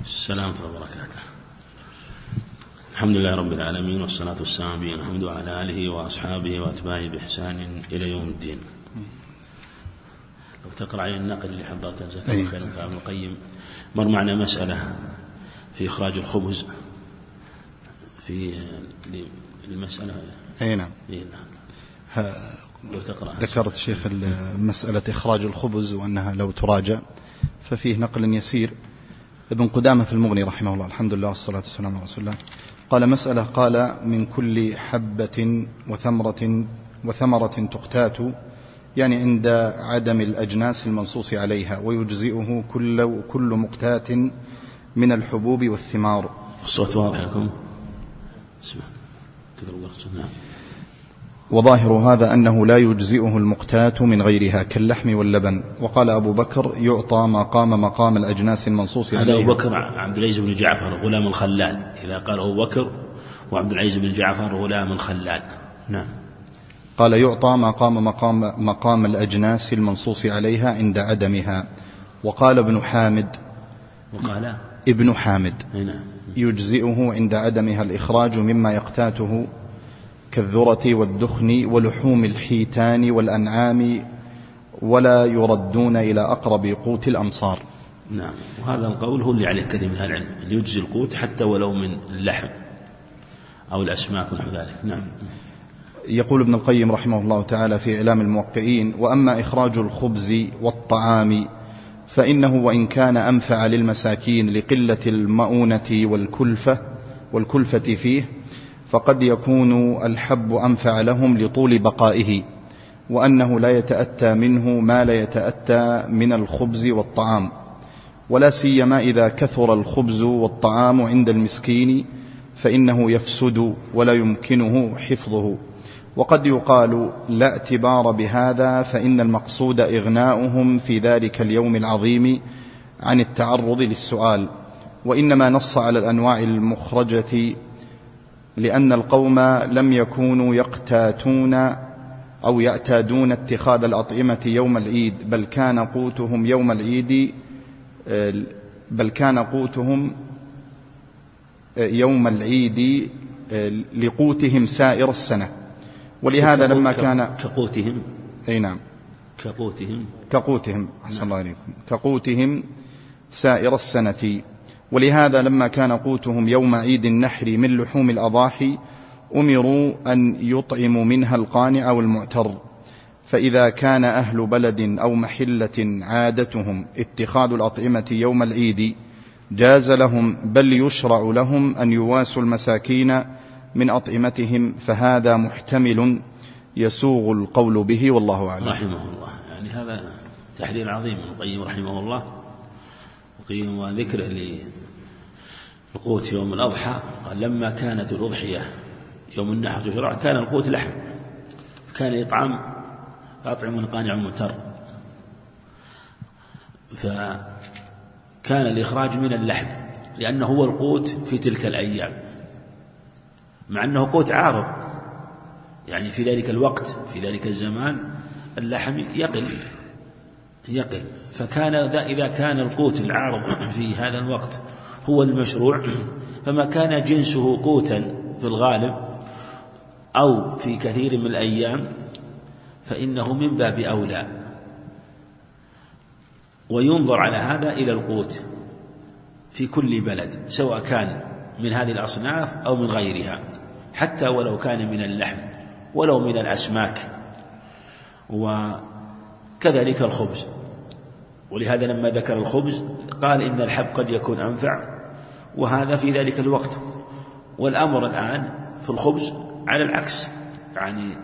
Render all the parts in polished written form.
السلام عليكم وبركاته. الحمد لله رب العالمين، والصلاة والسلام على محمد وعلى آله وأصحابه وأتباعه بإحسان إلى يوم الدين. لو تقرأ عليه النقل اللي حضرته جزاك الله خيرا ابن القيم. مر معنا مسألة في إخراج الخبز في المسألة. أي نعم. لو تقرأ. ذكرت شيخ مسألة إخراج الخبز وأنها لو تراجع، ففيه نقل يسير. ابن قدامة في المغني رحمه الله، الحمد لله والصلاة والسلام على رسول الله، قال مسألة، قال من كل حبة وثمرة تقتات، يعني عند عدم الأجناس المنصوص عليها، ويجزئه كل مقتات من الحبوب والثمار. الصوت واضح لكم؟ وظاهر هذا أنه لا يجزئه المقتات من غيرها كاللحم واللبن. وقال أبو بكر يعطى ما قام مقام الأجناس المنصوص عليها. هذا أبو بكر عبد العزيز بن جعفر غلام الخلال، إذا قال أبو بكر وعبد العزيز بن جعفر غلام الخلال. نعم. قال يعطى ما قام مقام الأجناس المنصوص عليها عند عدمها. وقال ابن حامد، وقال ابن حامد نعم، يجزئه عند عدمها الإخراج مما يقتاته كالذرة والدخن ولحوم الحيتان والأنعام، ولا يردون إلى أقرب قوت الأمصار. نعم. وهذا القول هو اللي عليه كثير من أهل العلم، أن يجزي القوت حتى ولو من اللحم أو الأسماك ونحو ذلك. نعم. يقول ابن القيم رحمه الله تعالى في إعلام الموقعين: وأما إخراج الخبز والطعام فإنه وإن كان أنفع للمساكين لقلة المؤونة والكلفة فيه، فقد يكون الحب أنفع لهم لطول بقائه، وأنه لا يتأتى منه ما لا يتأتى من الخبز والطعام، ولا سيما إذا كثر الخبز والطعام عند المسكين فإنه يفسد ولا يمكنه حفظه. وقد يقال لا اعتبار بهذا، فإن المقصود إغناؤهم في ذلك اليوم العظيم عن التعرض للسؤال، وإنما نص على الأنواع المخرجة لأن القوم لم يكونوا يعتادون اتخاذ الأطعمة يوم العيد، بل كان قوتهم يوم العيد لقوتهم سائر السنة. ولهذا لما كان كقوتهم، أي نعم، كقوتهم أحسن الله عليكم، كقوتهم سائر السنة. ولهذا لما كان قوتهم يوم عيد النحر من لحوم الأضاحي أمروا أن يطعموا منها القانع والمعتر. فإذا كان أهل بلد أو محلة عادتهم اتخاذ الأطعمة يوم العيد جاز لهم، بل يشرع لهم أن يواسوا المساكين من أطعمتهم، فهذا محتمل يسوغ القول به، والله أعلم. رحمه الله. يعني هذا تحرير عظيم من القيم رحمه الله، وقيم وذكره للقوت يوم الأضحى. قال لما كانت الأضحية يوم النحر تشرع كان القوت لحم، فكان أطعم القانع المتر، فكان الإخراج من اللحم لأنه هو القوت في تلك الأيام، مع أنه قوت عارض، يعني في ذلك الوقت في ذلك الزمان اللحم يقل، فكان إذا كان القوت العارض في هذا الوقت هو المشروع، فما كان جنسه قوتا في الغالب أو في كثير من الأيام فإنه من باب أولى. وينظر على هذا إلى القوت في كل بلد، سواء كان من هذه الأصناف أو من غيرها، حتى ولو كان من اللحم ولو من الأسماك، وكذلك الخبز. ولهذا لما ذكر الخبز قال إن الحب قد يكون أنفع، وهذا في ذلك الوقت. والأمر الآن في الخبز على العكس، يعني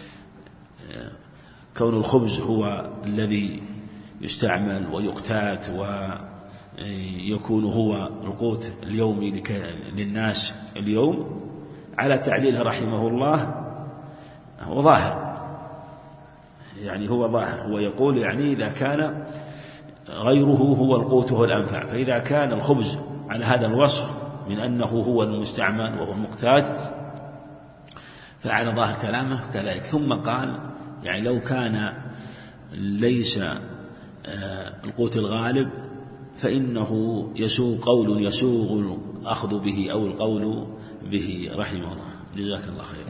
كون الخبز هو الذي يستعمل ويقتات ويكون هو القوت اليومي للناس اليوم، على تعليله رحمه الله هو ظاهر، يعني هو ظاهر، هو يقول يعني إذا كان غيره هو القوت هو الأنفع، فإذا كان الخبز على هذا الوصف من أنه هو المستعمل وهو المقتات فعلى ظاهر كلامه كذلك. ثم قال يعني لو كان ليس القوت الغالب فإنه قول يسوغ الأخذ به أو القول به رحمه الله. جزاك الله خير.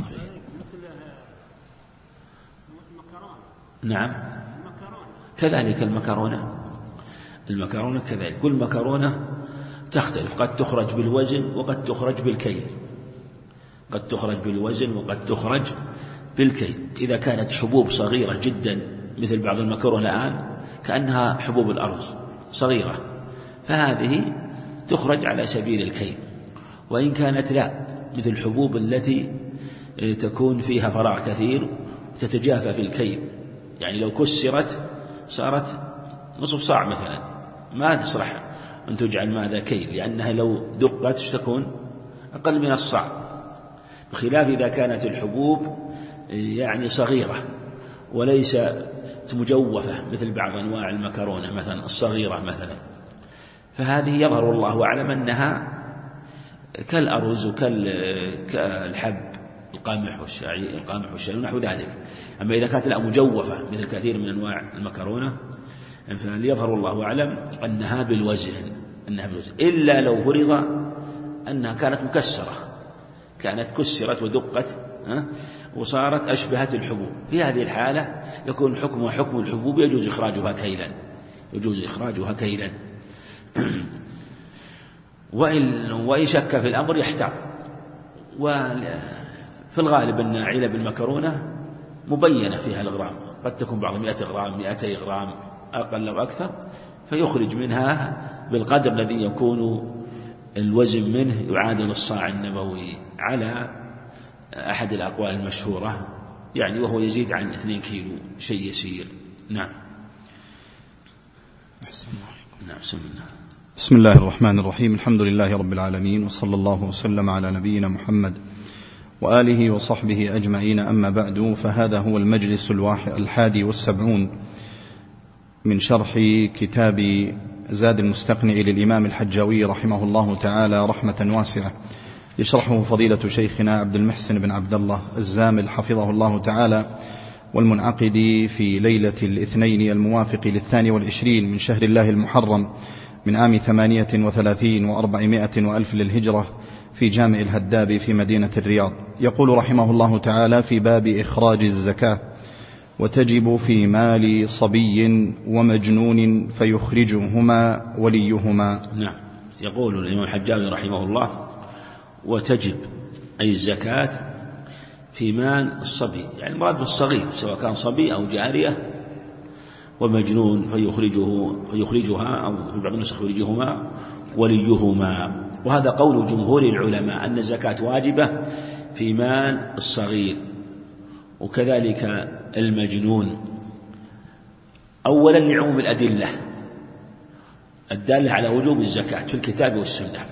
نعم كذلك المكرونة كذلك، كل مكرونة تختلف، قد تخرج بالوزن وقد تخرج بالكيل، قد تخرج بالوزن وقد تخرج بالكيل. إذا كانت حبوب صغيرة جدا مثل بعض المكرونة الآن كأنها حبوب الأرز صغيرة، فهذه تخرج على سبيل الكيل. وإن كانت لا، مثل الحبوب التي تكون فيها فراغ كثير وتتجافى في الكيل، يعني لو كسرت صارت نصف صاع مثلا، ما تصلح أن تجعل ماذا كيل، لأنها لو دقت تكون أقل من الصاع، بخلاف إذا كانت الحبوب يعني صغيرة وليس مجوفة مثل بعض أنواع المكرونة مثلا الصغيرة مثلا، فهذه يظهر الله أعلم أنها كالأرز وكالحب القامح والشعير ونحو ذلك. أما إذا كانت لا مجوفة مثل كثير من أنواع المكرونة فليظهر الله أعلم أنها بالوزن، إلا لو فرض أنها كانت مكسرة، كانت كسرت ودقت وصارت أشبهت الحبوب، في هذه الحالة يكون حكمها حكم الحبوب، يجوز إخراجها كيلا وإن شك في الأمر يحتاط. وفي الغالب أن علب المكرونة مبينة فيها الغرام، قد تكون بعض 100 غرام 200 غرام أقل أو أكثر، فيخرج منها بالقدر الذي يكون الوزن منه يعادل الصاع النبوي على أحد الأقوال المشهورة، يعني وهو يزيد عن 2 كيلو شيء يسير. نعم. بسم الله الرحمن الرحيم. الحمد لله رب العالمين، وصلى الله وسلم على نبينا محمد وآله وصحبه أجمعين. أما بعد، فهذا هو المجلس 71 من شرح كتاب زاد المستقنع للإمام الحجاوي رحمه الله تعالى رحمة واسعة، يشرحه فضيلة شيخنا عبد المحسن بن عبد الله الزامل حفظه الله تعالى، والمنعقد في ليلة الاثنين الموافق 22 من شهر الله المحرم من عام 38 و400 وألف للهجرة في جامع الهداب في مدينة الرياض. يقول رحمه الله تعالى في باب إخراج الزكاة: وتجب في مال صبي ومجنون فيخرجهما وليهما. نعم. يقول الإمام الحجاوي رحمه الله: وتجب أي الزكاة في مال الصبي، يعني المراد بالصغير سواء كان صبي أو جارية، ومجنون فيخرجها، أو في بعض النسخ يخرجهما وليهما. وهذا قول جمهور العلماء أن الزكاة واجبة في مال الصغير وكذلك المجنون، أولا لعموم الأدلة الدالة على وجوب الزكاة في الكتاب والسنة،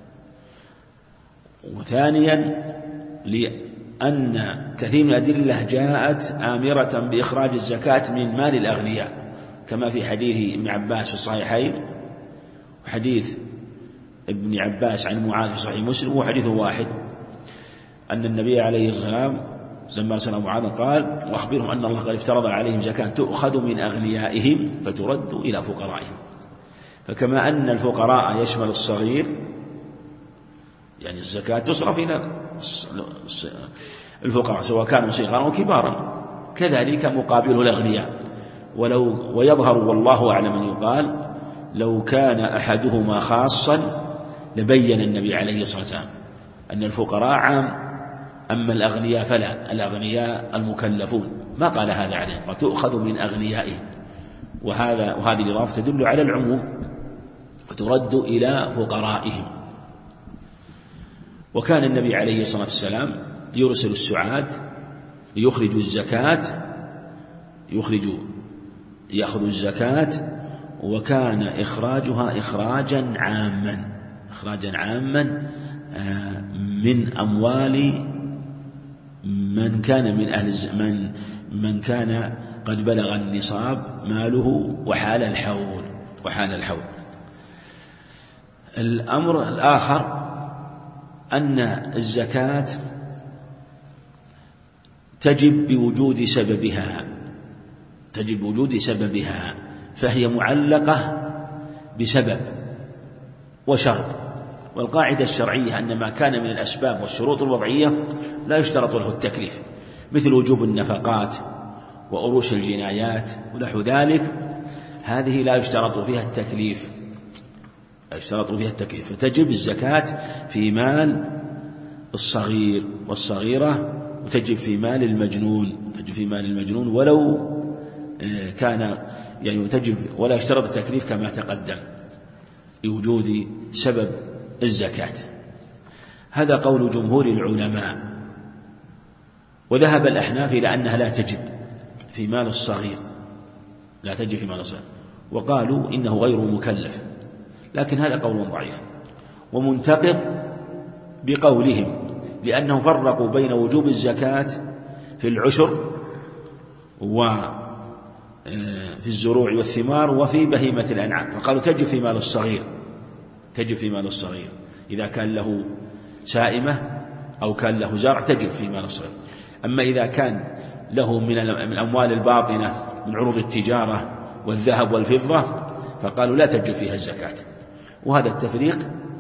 وثانيا لأن كثير من الأدلة جاءت آمرة بإخراج الزكاة من مال الأغنياء، كما في حديث ابن عباس في الصحيحين، وحديث ابن عباس عن معاذ في صحيح مسلم، هو حديث واحد، أن النبي عليه الصلاة والسلام لما أرسل معاذ قال: وأخبرهم أن الله قد افترض عليهم زكاة تؤخذ من أغنيائهم فترد إلى فقرائهم. فكما أن الفقراء يشمل الصغير، يعني الزكاة تصرف إلى الفقراء سواء كانوا صغارا أو كبارا، كذلك مقابله الأغنياء. ويظهر والله أعلم أن يقال: لو كان أحدهما خاصا لبين النبي عليه الصلاة والسلام أن الفقراء عام، أما الأغنياء فلا، الأغنياء المكلفون، ما قال هذا عليه، وتؤخذ من أغنيائهم، وهذه الإضافة تدل على العموم، وترد إلى فقرائهم. وكان النبي عليه الصلاة والسلام يرسل السعاة ليخرجوا الزكاة، يأخذوا الزكاة، وكان إخراجها إخراجا عاما من أموال من كان من أهل من كان قد بلغ النصاب ماله وحال الحول. الأمر الآخر أن الزكاة تجب بوجود سببها، فهي معلقة بسبب وشرط. والقاعدة الشرعية أن ما كان من الأسباب والشروط الوضعية لا يشترط له التكليف، مثل وجوب النفقات وأروش الجنايات ونحو ذلك، هذه لا يشترط فيها التكليف، فتجب الزكاة في مال الصغير والصغيرة، وتجب في مال المجنون ولو كان تجب، ولا يشترط التكليف كما تقدم لوجود سبب الزكاة. هذا قول جمهور العلماء. وذهب الأحناف إلى أنها لا تجب في مال الصغير، وقالوا إنه غير مكلف، لكن هذا قول ضعيف ومنتقض بقولهم، لأنهم فرقوا بين وجوب الزكاة في العشر وفي الزروع والثمار وفي بهيمة الأنعام، فقالوا تجب في مال الصغير إذا كان له سائمة أو كان له زرع تجب في مال الصغير. أما إذا كان له من الأموال الباطنة من عروض التجارة والذهب والفضة فقالوا لا تجب فيها الزكاة. وهذا التفريق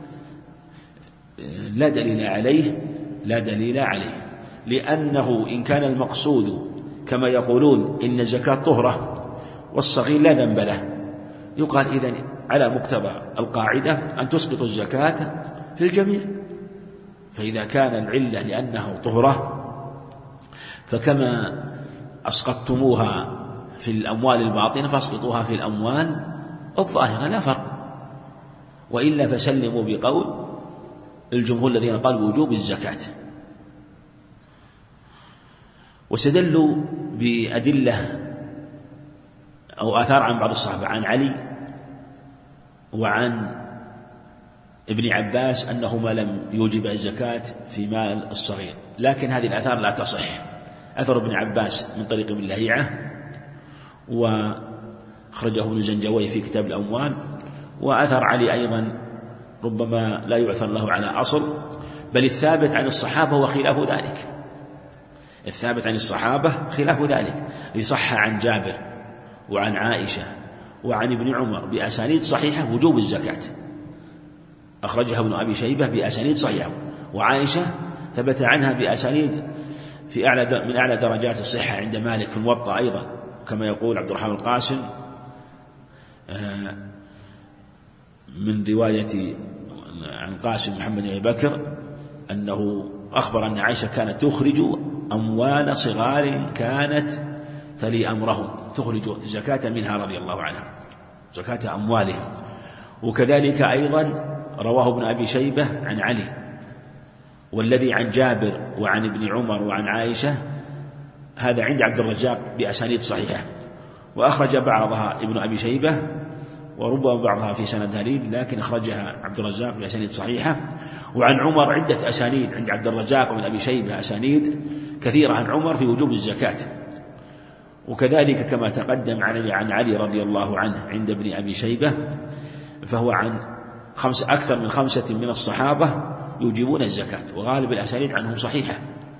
لا دليل عليه، لأنه إن كان المقصود كما يقولون إن الزكاة طهرة والصغير لا ذنب له، يقال إذن على مقتضى القاعدة أن تسقط الزكاة في الجميع. فإذا كان العلة لأنه طهرة فكما أسقطتموها في الأموال الباطنة فاسقطوها في الأموال الظاهرة، لا فرق. وإلا فسلموا بقول الجمهور الذين قالوا بوجوب الزكاة. واستدلوا بأدلة أو آثار عن بعض الصحابة، عن علي وعن ابن عباس أنهما لم يوجب الزكاة في مال الصغير، لكن هذه الآثار لا تصح. أثر ابن عباس من طريق ابن لهيعة وأخرجه ابن زنجوي في كتاب الأموال، وأثر علي أيضا ربما لا يعثر له على أصل، بل الثابت عن الصحابة وخلاف ذلك. يصح عن جابر وعن عائشة وعن ابن عمر بأسانيد صحيحة وجوب الزكاة، أخرجها ابن أبي شيبة بأسانيد صحيحة، وعائشة ثبت عنها بأسانيد من أعلى درجات الصحة عند مالك في الموطأ أيضا، كما يقول عبد الرحمن القاسم من رواية عن قاسم محمد بن بكر أنه أخبر أن عائشة كانت تخرج أموال صغار كانت تلي أمرهم، تخرج الزكاة منها رضي الله عنها، زكاة أموالهم. وكذلك أيضا رواه ابن أبي شيبة عن علي، والذي عن جابر وعن ابن عمر وعن عائشة هذا عند عبد الرزاق بأسانيد صحيحة، وأخرج بعضها ابن أبي شيبة وربما بعضها في سند دليل، لكن أخرجها عبد الرزاق بأسانيد صحيحة. وعن عمر عدة أسانيد عند عبد الرزاق وابن أبي شيبة، أسانيد كثيرة عن عمر في وجوب الزكاة. وكذلك كما تقدم عن علي رضي الله عنه عند ابن أبي شيبة، فهو عن أكثر من 5 من الصحابة يوجبون الزكاة، وغالب الأسانيد عنهم صحيحة.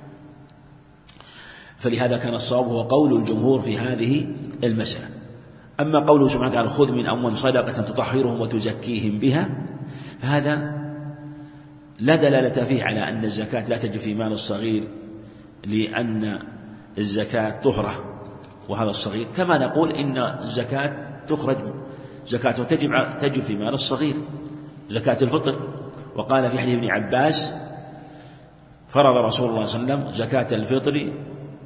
فلهذا كان الصواب هو قول الجمهور في هذه المسألة. أما قوله سبحانه وتعالى خذ من أموالهم صدقة تطهرهم وتزكيهم بها، فهذا لا دلالة فيه على أن الزكاة لا تجب في مال الصغير، لأن الزكاة طهرة وهذا الصغير، كما نقول إن الزكاة تخرج زكاة تجب في مال الصغير زكاة الفطر. وقال في حديث ابن عباس فرض رسول الله صلى الله عليه وسلم زكاة الفطر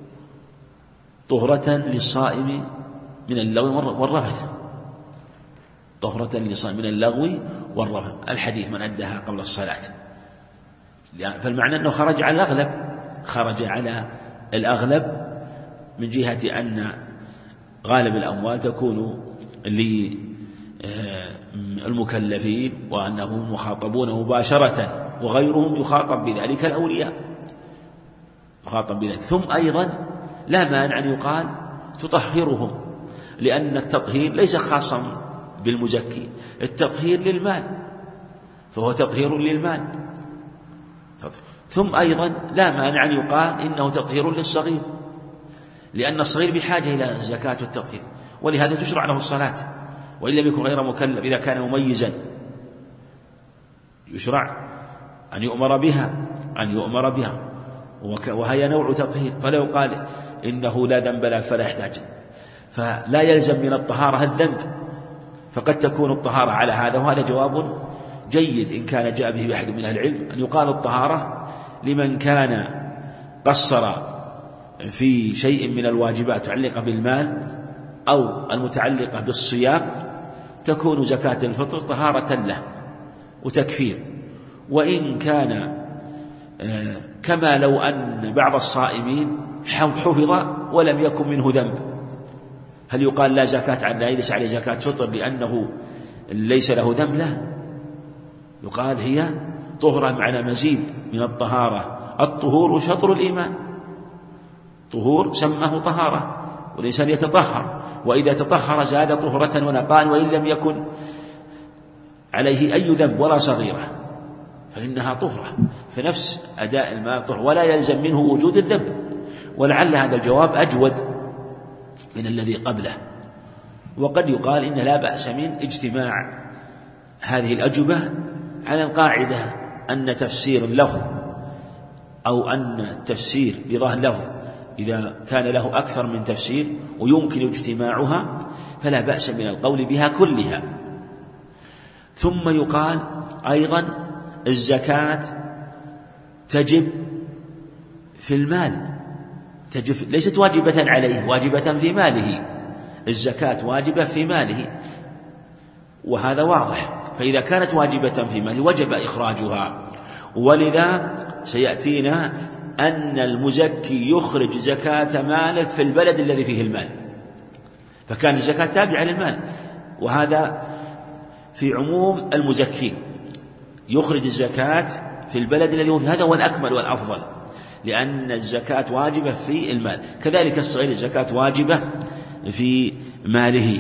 طهرة للصائم من اللغو والرفث، طهرة للصائم من اللغو والرفث، الحديث من أداها قبل الصلاة. فالمعنى أنه خرج على الأغلب من جهة أن غالب الأموال تكون للمكلفين وأنهم مخاطبون مباشرة، وغيرهم يخاطب بذلك الأولياء يخاطب بذلك. ثم أيضا لا مانع أن يقال تطهرهم، لأن التطهير ليس خاصا بالمزكي، التطهير للمال فهو تطهير للمال. ثم أيضا لا مانع أن يقال إنه تطهير للصغير، لأن الصغير بحاجة إلى الزكاة والتطهير، ولهذا تشرع له الصلاة وإن لم يكن غير مكلف إذا كان مميزا يشرع أن يؤمر بها وهي نوع تطهير. فلو قال إنه لا ذنب له فلا يحتاج، فلا يلزم من الطهارة الذنب، فقد تكون الطهارة على هذا. وهذا جواب جيد إن كان جاء به أحد من أهل العلم، أن يقال الطهارة لمن كان قصر في شيء من الواجبات المتعلقة بالمال أو المتعلقة بالصيام، تكون زكاة الفطر طهارة له وتكفير. وإن كان كما لو أن بعض الصائمين حفظ ولم يكن منه ذنب، هل يقال لا زكاة عنه، ليس عليه زكاة فطر لأنه ليس له ذنب؟ لا، يقال هي طهرة معنى مزيد من الطهارة. الطهور شطر الإيمان، طهور سماه طهارة، والإنسان يتطهر، وإذا تطهر زاد طهرة ونقاء، وإن لم يكن عليه أي ذنب ولا صغيرة فإنها طهرة. فنفس أداء الماء طهر ولا يلزم منه وجود الذنب. ولعل هذا الجواب أجود من الذي قبله. وقد يقال إن لا بأس من اجتماع هذه الأجوبة على القاعدة أن تفسير اللفظ أو أن التفسير بظاهر اللفظ إذا كان له أكثر من تفسير ويمكن اجتماعها فلا بأس من القول بها كلها. ثم يقال أيضا الزكاة تجب في المال، ليست واجبة عليه، واجبة في ماله. الزكاة واجبة في ماله، وهذا واضح. فإذا كانت واجبة في ماله وجب إخراجها. ولذا سيأتينا أن المزكي يخرج زكاة ماله في البلد الذي فيه المال، فكان الزكاة تابعة للمال، وهذا في عموم المزكين، يخرج الزكاة في البلد الذي هو فيه. هذا هو الأكمل والأفضل، لأن الزكاة واجبة في المال. كذلك الصغير الزكاة واجبة في ماله.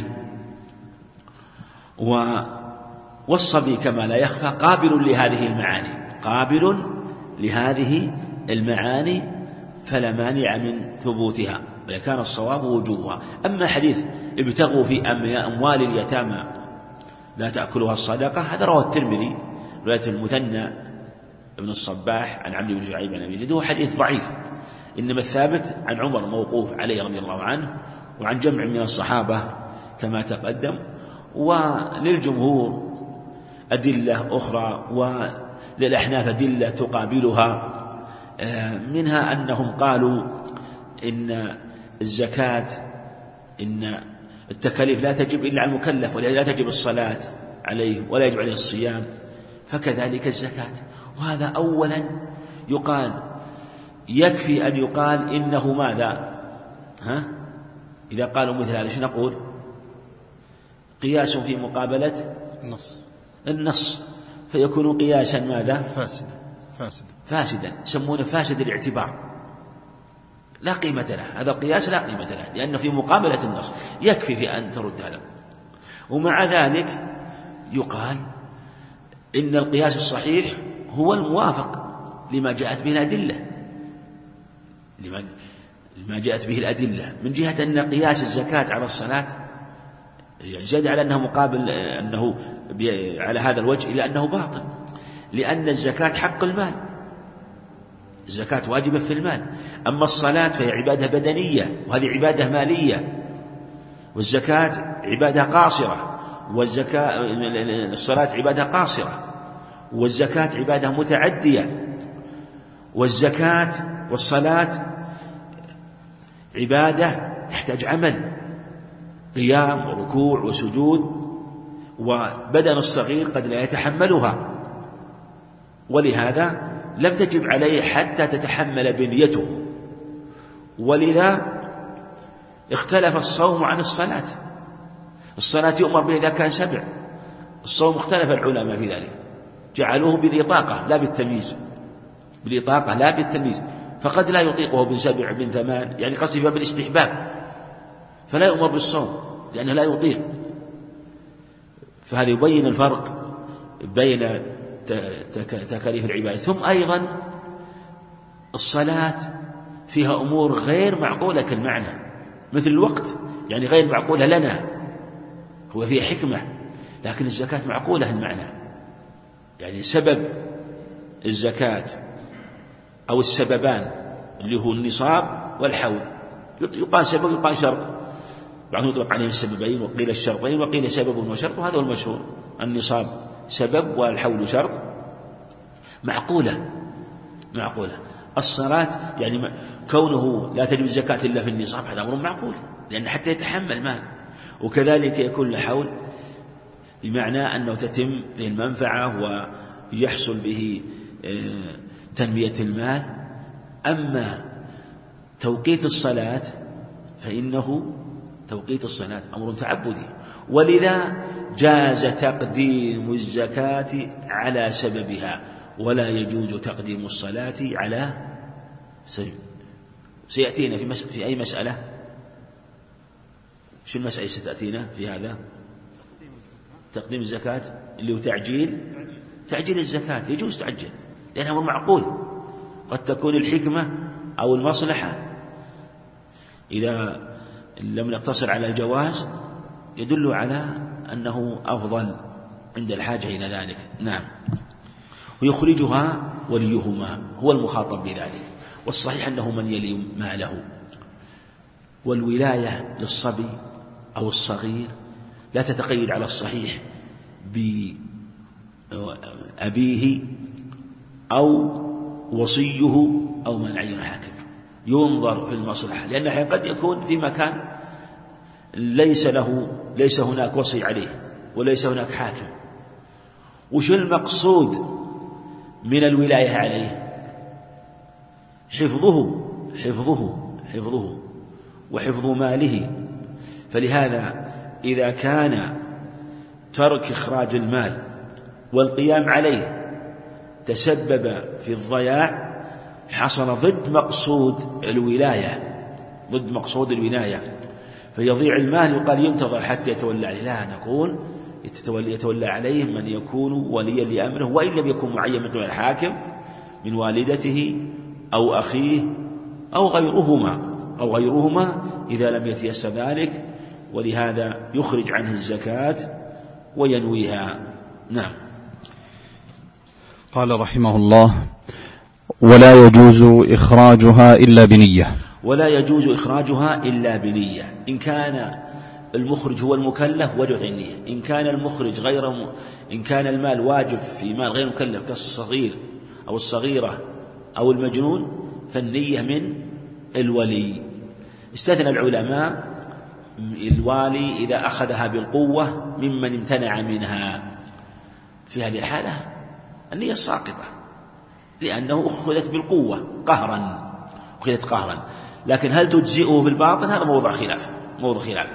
والصبي كما لا يخفى قابل لهذه المعاني، قابل لهذه المعاني، فلا مانع من ثبوتها، بل كان الصواب وجوبها. أما حديث ابتغوا في أموال اليتامى لا تأكلها الصدقة، هذا رواه الترمذي رواية المثنى ابن الصباح عن عمرو بن شعيب عن أبي جده، هو حديث ضعيف، إنما الثابت عن عمر موقوف عليه رضي الله عنه، وعن جمع من الصحابة كما تقدم. وللجمهور أدلة أخرى، وللأحناف أدلة تقابلها، منها أنهم قالوا إن الزكاة، إن التكاليف لا تجب إلا على المكلف، ولهذا لا تجب الصلاة عليه ولا يجب عليه الصيام، فكذلك الزكاة. وهذا أولا يقال يكفي أن يقال إنه ماذا؟ إذا قالوا مثل هذا شو نقول؟ قياس في مقابلة النص، فيكون قياسا ماذا؟ فاسدا، يسمونه فاسد الاعتبار، لا قيمة له، هذا القياس لا قيمة له، لأنه في مقابلة النص. يكفي في أن ترد هذا. ومع ذلك يقال إن القياس الصحيح هو الموافق لما جاءت به الأدلة، لما جاءت به الأدلة، من جهة أن قياس الزكاة على الصلاة يزيد على أنه مقابل، أنه على هذا الوجه، إلى أنه باطل، لأن الزكاة حق المال، الزكاة واجبة في المال. أما الصلاة فهي عبادة بدنية، وهذه عبادة مالية، والزكاة عبادة قاصرة، الصلاة عبادة قاصرة، والزكاة عبادة متعدية، والزكاة والصلاة عبادة تحتاج عمل، قيام وركوع وسجود، وبدن الصغير قد لا يتحملها، ولهذا لم تجب عليه حتى تتحمل بنيته. ولذا اختلف الصوم عن الصلاة. الصلاة يؤمر به إذا كان 7، الصوم اختلف العلماء في ذلك، جعلوه بالإطاقة لا بالتمييز، بالإطاقة لا بالتمييز، فقد لا يطيقه بن 7 بن 8، يعني قصدي بالاستحباب، فلا يؤمر بالصوم لأنه لا يطيق. فهذا يبين الفرق بين تكاليف العبادة. ثم أيضا الصلاة فيها أمور غير معقولة المعنى، مثل الوقت، يعني غير معقولة لنا، هو فيه حكمة، لكن الزكاة معقولة المعنى، يعني سبب الزكاة أو السببان اللي هو النصاب والحول، يقال سبب يقال شرط، بعضهم يطلق عليهم السببين وقيل الشرطين وقيل سبب وشرط، وهذا هو المشهور، النصاب سبب والحول شرط. معقولة. الصلاة يعني كونه لا تجب الزكاة إلا في النصاب هذا أمر معقول، لأن حتى يتحمل مال، وكذلك يكون الحول بمعنى أنه تتم به المنفعة ويحصل به تنمية المال. أما توقيت الصلاة فإنه توقيت الصلاة أمر تعبدي، ولذا جاز تقديم الزكاة على سببها، ولا يجوز تقديم الصلاة على سبب. سيأتينا في أي مسألة؟ شو المسألة ستأتينا في هذا؟ تقديم الزكاة اللي هو تعجيل الزكاة، يجوز تعجل لأنه معقول، قد تكون الحكمة أو المصلحة إذا لم نقتصر على الجواز يدل على أنه أفضل عند الحاجة إلى ذلك. نعم. ويخرجها وليهما، هو المخاطب بذلك، والصحيح أنه من يلي ماله. والولاية للصبي أو الصغير لا تتقيد على الصحيح بأبيه أو وصيه أو من عين حاكم، ينظر في المصلحة، لأنه قد يكون في مكان ليس هناك وصي عليه وليس هناك حاكم. وش المقصود من الولاية عليه؟ حفظه وحفظ ماله. فلهذا إذا كان ترك إخراج المال والقيام عليه تسبب في الضياع حصل ضد مقصود الولاية، فيضيع المال يقال ينتظر حتى يتولى عليه. لا، نقول يتولى عليه من يكون وليا لأمره، وإن لم يكن معين من قبل الحاكم من والدته أو أخيه أو غيرهما إذا لم يتيسر ذلك، ولهذا يخرج عنه الزكاة وينويها. نعم. قال رحمه الله: ولا يجوز إخراجها إلا بنية. إن كان المخرج هو المكلف وجب النية. إن كان المال واجب في مال غير مكلف كالصغير أو الصغيرة أو المجنون فالنية من الولي. استثنى العلماء الوالي إذا أخذها بالقوة ممن امتنع منها، في هذه الحالة النية ساقطة، لأنه أخذت بالقوة قهرا، لكن هل تجزئه في الباطن؟ هذا موضع خلاف.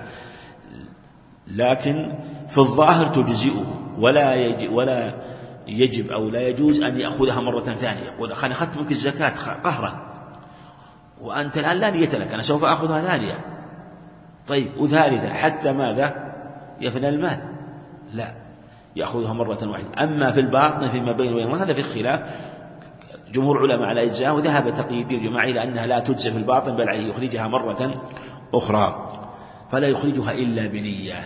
لكن في الظاهر تجزئه، ولا يجب أو لا يجوز أن يأخذها مرة ثانية، يقول أنا أخذت منك الزكاة قهرا وأنت الآن لا نية لك، أنا سوف أخذها ثانية، طيب وثالثة حتى ماذا؟ يفنى المال. لا، يأخذها مرة واحدة. أما في الباطن فيما بين الله هذا في الخلاف، جمهور علماء على إجزاء، وذهب تقي الدين الجماعي لأنها لا تجزى في الباطن بل عليه يخرجها مرة أخرى، فلا يخرجها إلا بنية.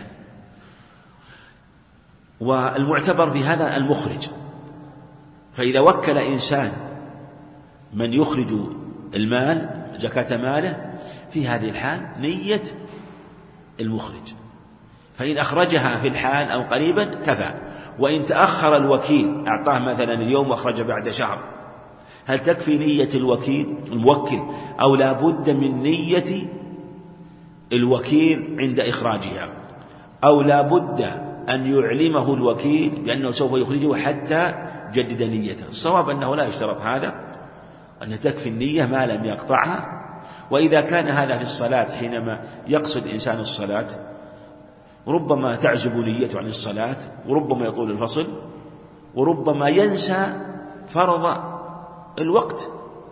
والمعتبر في هذا المخرج، فإذا وكل إنسان من يخرج المال زكاة ماله في هذه الحال نية المخرج، فإن أخرجها في الحال أو قريبا كفى. وإن تأخر الوكيل أعطاه مثلا اليوم وأخرج بعد شهر، هل تكفي نية الموكل أو لا بد من نية الوكيل عند إخراجها، أو لا بد أن يعلمه الوكيل بأنه سوف يخرجه حتى جدد نيته؟ الصواب أنه لا يشترط هذا، أن تكفي النية ما لم يقطعها. وإذا كان هذا في الصلاة حينما يقصد إنسان الصلاة ربما تعزب نيته عن الصلاة، وربما يطول الفصل، وربما ينسى فرض الوقت،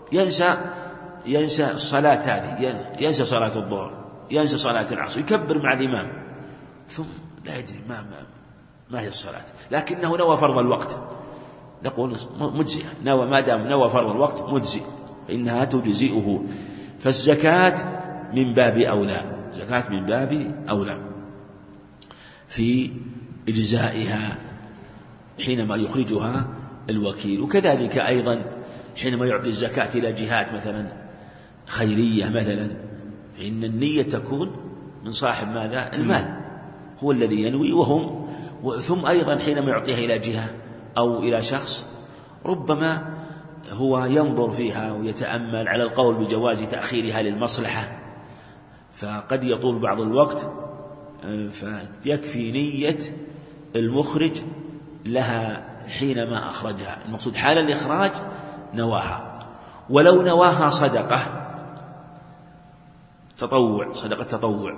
ينسى الصلاة هذه، ينسى صلاة الظهر، ينسى صلاة العصر، يكبر مع الإمام ثم لا يدري ما هي الصلاة، لكنه نوى فرض الوقت، نقول مجزئة، ما دام نوى فرض الوقت مجزئ، فإنها تجزئه. فالزكاة من باب أولى. في إجزائها حينما يخرجها الوكيل. وكذلك أيضا حينما يعطي الزكاة إلى جهات مثلا خيرية مثلا، فإن النية تكون من صاحب ماذا؟ المال، هو الذي ينوي ثم أيضا حينما يعطيها إلى جهة أو إلى شخص ربما هو ينظر فيها ويتأمل على القول بجواز تأخيرها للمصلحة، فقد يطول بعض الوقت، فيكفي نية المخرج لها حينما أخرجها. المقصود حال الإخراج نواها، ولو نواها صدقة تطوع، صدقة تطوع،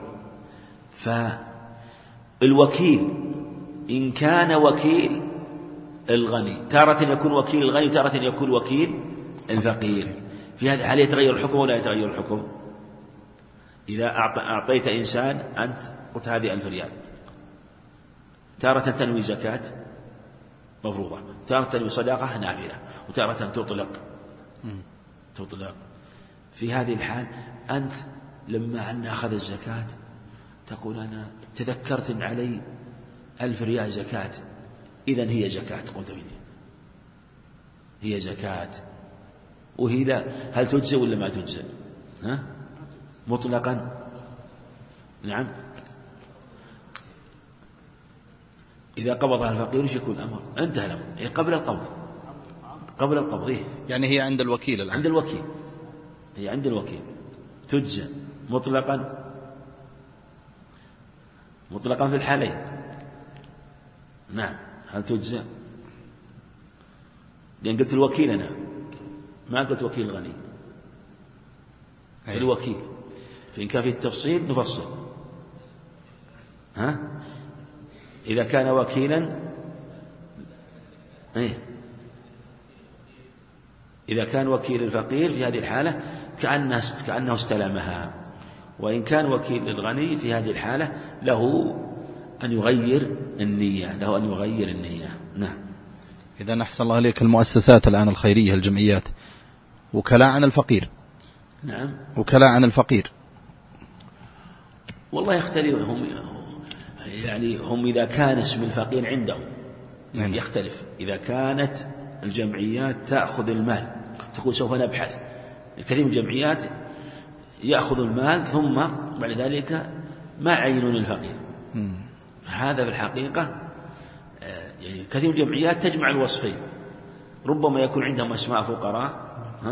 فالوكيل إن كان وكيل الغني تارة يكون وكيل الغني وتارة يكون وكيل الفقير، في هذا هل يتغير الحكم ولا يتغير الحكم؟ إذا أعطيت إنسان أنت قلت هذه 1000 ريال، تارة تنوي زكاة مفروضة، تارة تنوي صدقة نافلة، وتارة تطلق. في هذه الحال أنت لما أن أخذ الزكاة تقول أنا تذكرت أن علي 1000 ريال زكاة، إذن هي زكاة، قلت هي زكاة، وهي هل تجزئ ولا ما تجزئ؟ مطلقا نعم. إذا قبضها الفقير ايش يكون الأمر؟ انتهى الأمر، هي قبل القبض إيه؟ يعني هي عند الوكيل الآن. هي عند الوكيل تجزى مطلقا في الحالين. نعم، هل تجزى؟ لأن قلت الوكيل، أنا ما قلت وكيل الغني، الوكيل، فإن كان في التفصيل نفصل. إذا كان وكيلا إذا كان وكيل الفقير في هذه الحالة كأنه استلمها، وإن كان وكيل الغني في هذه الحالة له أن يغير النية. نعم. إذا أحسن الله عليك، المؤسسات الآن الخيرية الجمعيات وكلاء عن الفقير. نعم، وكلاء عن الفقير والله يختلف، هم إذا كان اسم الفقير عندهم يختلف. إذا كانت الجمعيات تأخذ المال تقول سوف نبحث، كثير من الجمعيات يأخذ المال ثم بعد ذلك ما عينون الفقير، هذا في الحقيقة يعني كثير من الجمعيات تجمع الوصفين، ربما يكون عندهم أسماء فقراء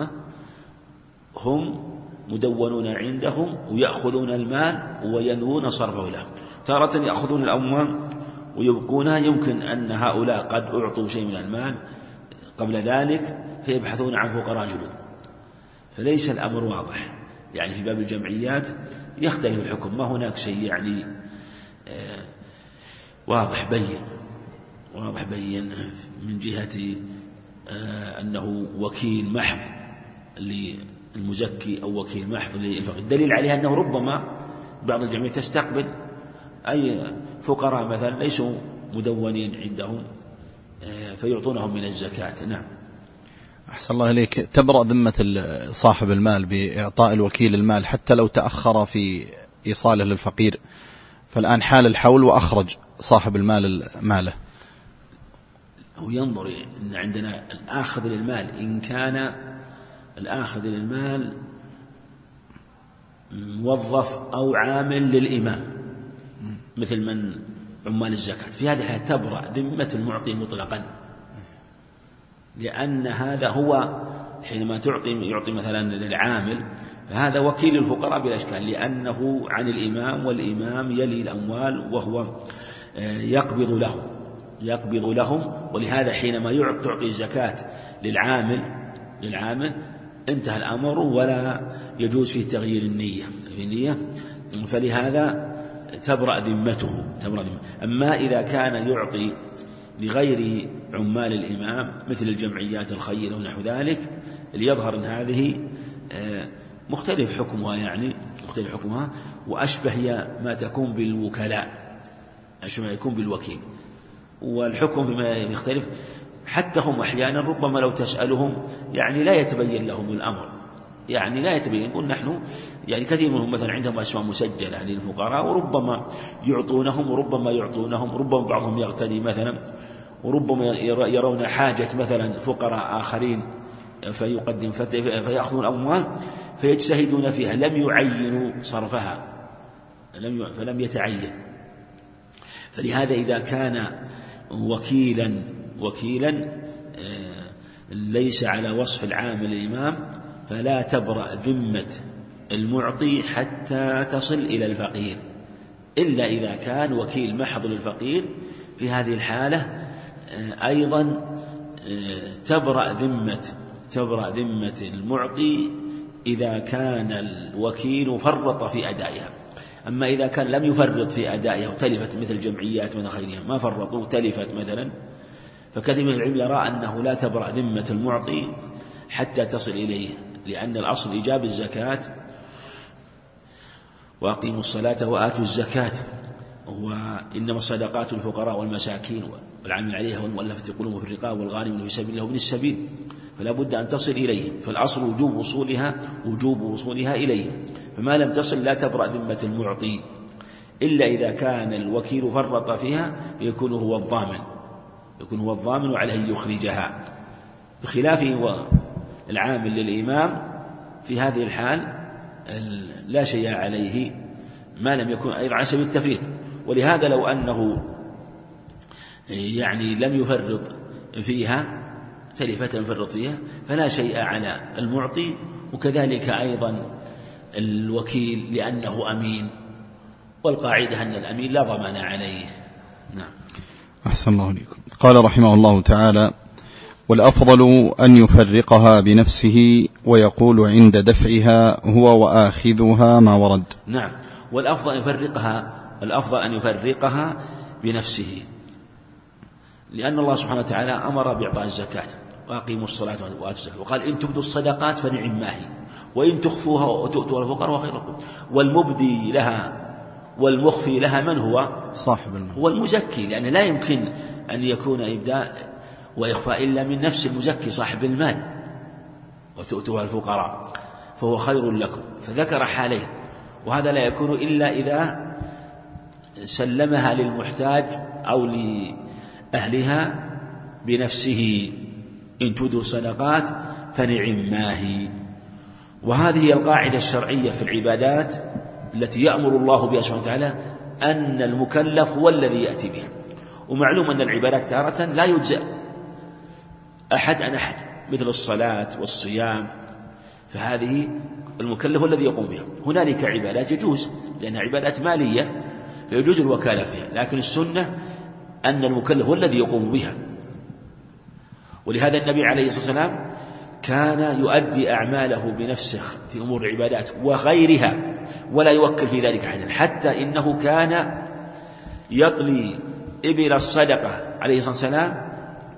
هم مدونون عندهم ويأخذون المال وينوون صرفه له، تارة يأخذون الأموال ويبقونها، يمكن أن هؤلاء قد أعطوا شيء من المال قبل ذلك فيبحثون عن فقراء جدد، فليس الأمر واضح. يعني في باب الجمعيات يختلف الحكم، ما هناك شيء يعني واضح بين من جهة أنه وكيل محض للمزكي أو وكيل محض للفقير. الدليل عليها أنه ربما بعض الجمعيات تستقبل أي فقراء مثلا ليسوا مدونين عندهم فيعطونهم من الزكاة. نعم. أحسن الله إليك. تبرأ ذمة صاحب المال بإعطاء الوكيل المال حتى لو تأخر في إيصاله للفقير، فالآن حال الحول وأخرج صاحب المال ماله، هو ينظر إن عندنا الآخذ للمال، إن كان الآخذ للمال موظف أو عامل للإمام مثل من عمال الزكاة، في هذه الحالة تبرأ ذمة المعطي مطلقا، لأن هذا هو حينما يعطي مثلا للعامل فهذا وكيل الفقراء بلا إشكال، لأنه عن الإمام، والإمام يلي الأموال وهو يقبض لهم، ولهذا حينما تعطي الزكاة للعامل انتهى الأمر ولا يجوز فيه تغيير النية، فلهذا تبرأ ذمته. أما إذا كان يعطي لغير عمال الإمام مثل الجمعيات الخيرة ونحو ذلك، ليظهر أن هذه مختلف حكمها وأشبه هي ما تكون بالوكلاء، أشبه ما يكون بالوكيل، والحكم فيما يختلف. حتى هم أحيانا ربما لو تسألهم يعني لا يتبين لهم الأمر، يعني لا يتبين. يقول نحن يعني كثير منهم مثلا عندهم أسماء مسجلة للفقراء وربما يعطونهم ربما بعضهم يغتني مثلا، وربما يرون حاجة مثلا فقراء آخرين فيقدم فيأخذون الأموال فيجتهدون فيها، لم يعينوا صرفها فلم يتعين. فلهذا إذا كان وكيلا ليس على وصف العام الإمام فلا تبرأ ذمة المعطي حتى تصل إلى الفقير، إلا إذا كان وكيل محض للفقير. في هذه الحالة أيضا تبرأ ذمة المعطي إذا كان الوكيل فرط في أدائها. أما إذا كان لم يفرط في أدائها وتلفت مثل جمعيات من غيرها ما فرطوا تلفت مثلا، فكثير من العلم يرى أنه لا تبرأ ذمة المعطي حتى تصل إليه، لأن الأصل إيجاب الزكاة وأقيموا الصلاة وآتوا الزكاة، وإنما الصدقات الفقراء والمساكين والعامل عليها والمؤلفة قلوبهم في الرقاب والغارمين في سبيل الله وابن السبيل، فلا بد أن تصل إليه. فالأصل وجوب وصولها إليه، فما لم تصل لا تبرأ ذمة المعطي إلا إذا كان الوكيل فرط فيها يكون هو الضامن وعليه يخرجها، بخلاف العامل للإمام في هذه الحال لا شيء عليه ما لم يكن أيضا على سبيل التفريط. ولهذا لو أنه يعني لم يفرط فيها تلفة يفرط فيها فلا شيء على المعطي، وكذلك أيضا الوكيل لأنه أمين، والقاعدة أن الأمين لا ضمان عليه. نعم. أحسن الله عليكم. قال رحمه الله تعالى: والأفضل أن يفرقها بنفسه ويقول عند دفعها هو وآخذها ما ورد. نعم، والأفضل أن يفرقها بنفسه، لأن الله سبحانه وتعالى أمر بإعطاء الزكاة وأقيموا الصلاة وآتوا الزكاة، وقال إن تبدوا الصدقات فنعم ما هي وإن تخفوها وتؤتوا الفقراء خير لكم. والمبدي لها والمخفي لها من هو؟ صاحب المال، هو المزكي، لأن لا يمكن أن يكون إبداء وإخفاء إلا من نفس المزكي صاحب المال. وتؤتوها الفقراء فهو خير لكم، فذكر حالين، وهذا لا يكون إلا إذا سلمها للمحتاج أو لأهلها بنفسه. إن تبدوا الصدقات فنعم ما هي. وهذه هي القاعدة الشرعية في العبادات التي يأمر الله بها سبحانه وتعالى، أن المكلف هو الذي يأتي بها. ومعلوم أن العبادات تارة لا يجزأ أحد عن أحد، مثل الصلاة والصيام، فهذه المكلف هو الذي يقوم بها. هنالك عبادات يجوز لأنها عبادات مالية فيجوز الوكالة فيها، لكن السنة أن المكلف هو الذي يقوم بها. ولهذا النبي عليه الصلاة والسلام كان يؤدي أعماله بنفسه في أمور العبادات وغيرها ولا يوكل في ذلك أحدا، حتى إنه كان يطلي إبل الصدقة عليه الصلاة والسلام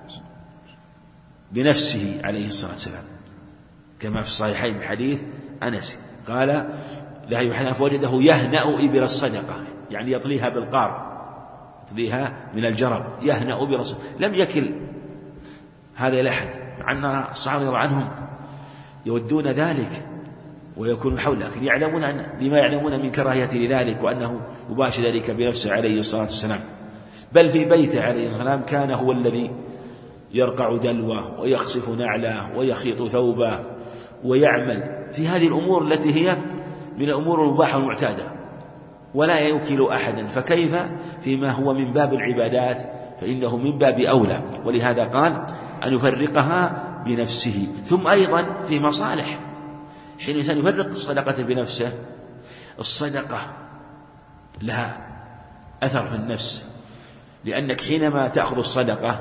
بنفسه عليه الصلاة والسلام، كما في الصحيحين من حديث أنس قال ذهب يحنى فوجده يهنأ إبل الصدقة، يعني يطليها بالقار، يطليها من الجرب، يهنأ إبل الصدقة، لم يكل هذا إلى أحد، مع أن الصحابة رضي الله عنهم يودون ذلك ويكون حول، لكن يعلمون لما يعلمون من كراهيته لذلك، وأنه يباشر ذلك بنفسه عليه الصلاة والسلام. بل في بيته عليه الصلاة والسلام كان هو الذي يرقع دلوه ويخصف نعله ويخيط ثوبه ويعمل في هذه الأمور التي هي من الأمور المباحة والمعتادة، ولا يوكل أحدا، فكيف فيما هو من باب العبادات؟ فإنه من باب أولى. ولهذا قال أن يفرقها بنفسه. ثم أيضا في مصالح، حين الإنسان يفرق الصدقة بنفسه، الصدقة لها أثر في النفس، لأنك حينما تأخذ الصدقة